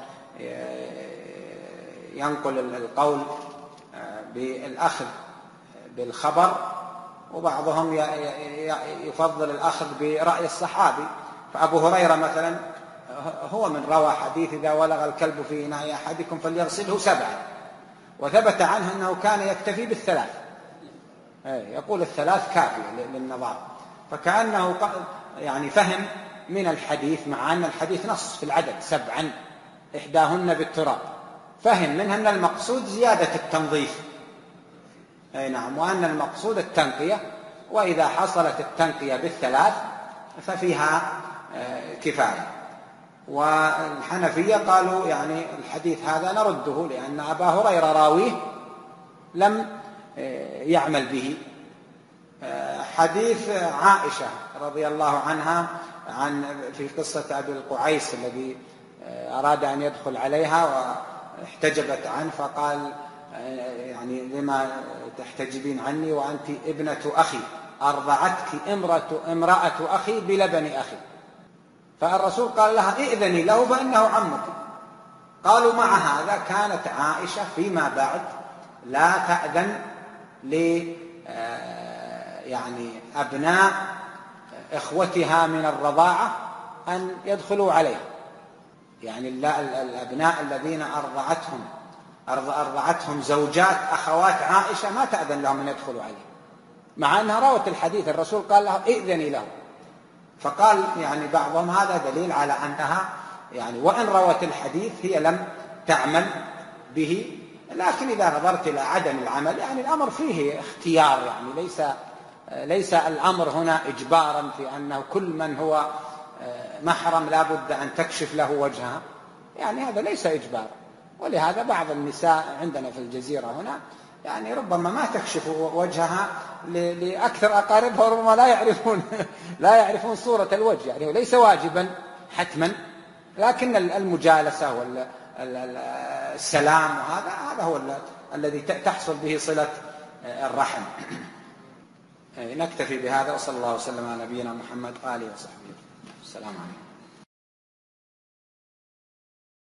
ينقل القول بالأخذ بالخبر، وبعضهم يفضل الأخذ برأي الصحابي. فأبو هريرة مثلا هو من روى حديث إذا ولغ الكلب في إناء أحدكم فليغسله سبعا، وثبت عنه أنه كان يكتفي بالثلاث، يقول الثلاث كافية للنظام، فكأنه يعني فهم من الحديث، مع أن الحديث نص في العدد سبعا إحداهن بالتراب، فهم منها أن المقصود زيادة التنظيف، أي نعم، وأن المقصود التنقية، وإذا حصلت التنقية بالثلاث ففيها كفاية. والحنفية قالوا يعني الحديث هذا نرده لأن أبا هريرة راويه لم يعمل به. حديث عائشة رضي الله عنها عن في قصة أبي القعيس الذي أراد أن يدخل عليها واحتجبت عنه، فقال يعني لما تحتجبين عني وأنت ابنة أخي، أرضعتك امرأة, امرأة أخي بلبن أخي. فالرسول قال لها ائذني له فإنه عمك. قالوا مع هذا كانت عائشة فيما بعد لا تأذن ل يعني أبناء إخوتها من الرضاعة أن يدخلوا عليها، يعني الأبناء الذين أرضعتهم أرضعتهم زوجات أخوات عائشة ما تأذن لهم أن يدخلوا عليه، مع أنها روت الحديث الرسول قال لها ائذني له. فقال يعني بعضهم هذا دليل على أنها يعني وإن روت الحديث هي لم تعمل به، لكن إذا نظرت إلى عدم العمل يعني الأمر فيه اختيار، يعني ليس ليس الأمر هنا إجبارا في أنه كل من هو محرم لا بد أن تكشف له وجهها، يعني هذا ليس إجبارا. ولهذا بعض النساء عندنا في الجزيرة هنا يعني ربما ما تكشف وجهها لأكثر أقاربها، وربما لا يعرفون لا يعرفون صورة الوجه، يعني ليس واجبا حتما، لكن المجالسة والسلام وهذا هذا هو الذي تحصل به صلة الرحم. نكتفي بهذا، وصلى الله وسلم على نبينا محمد وآله وصحبه. السلام عليكم.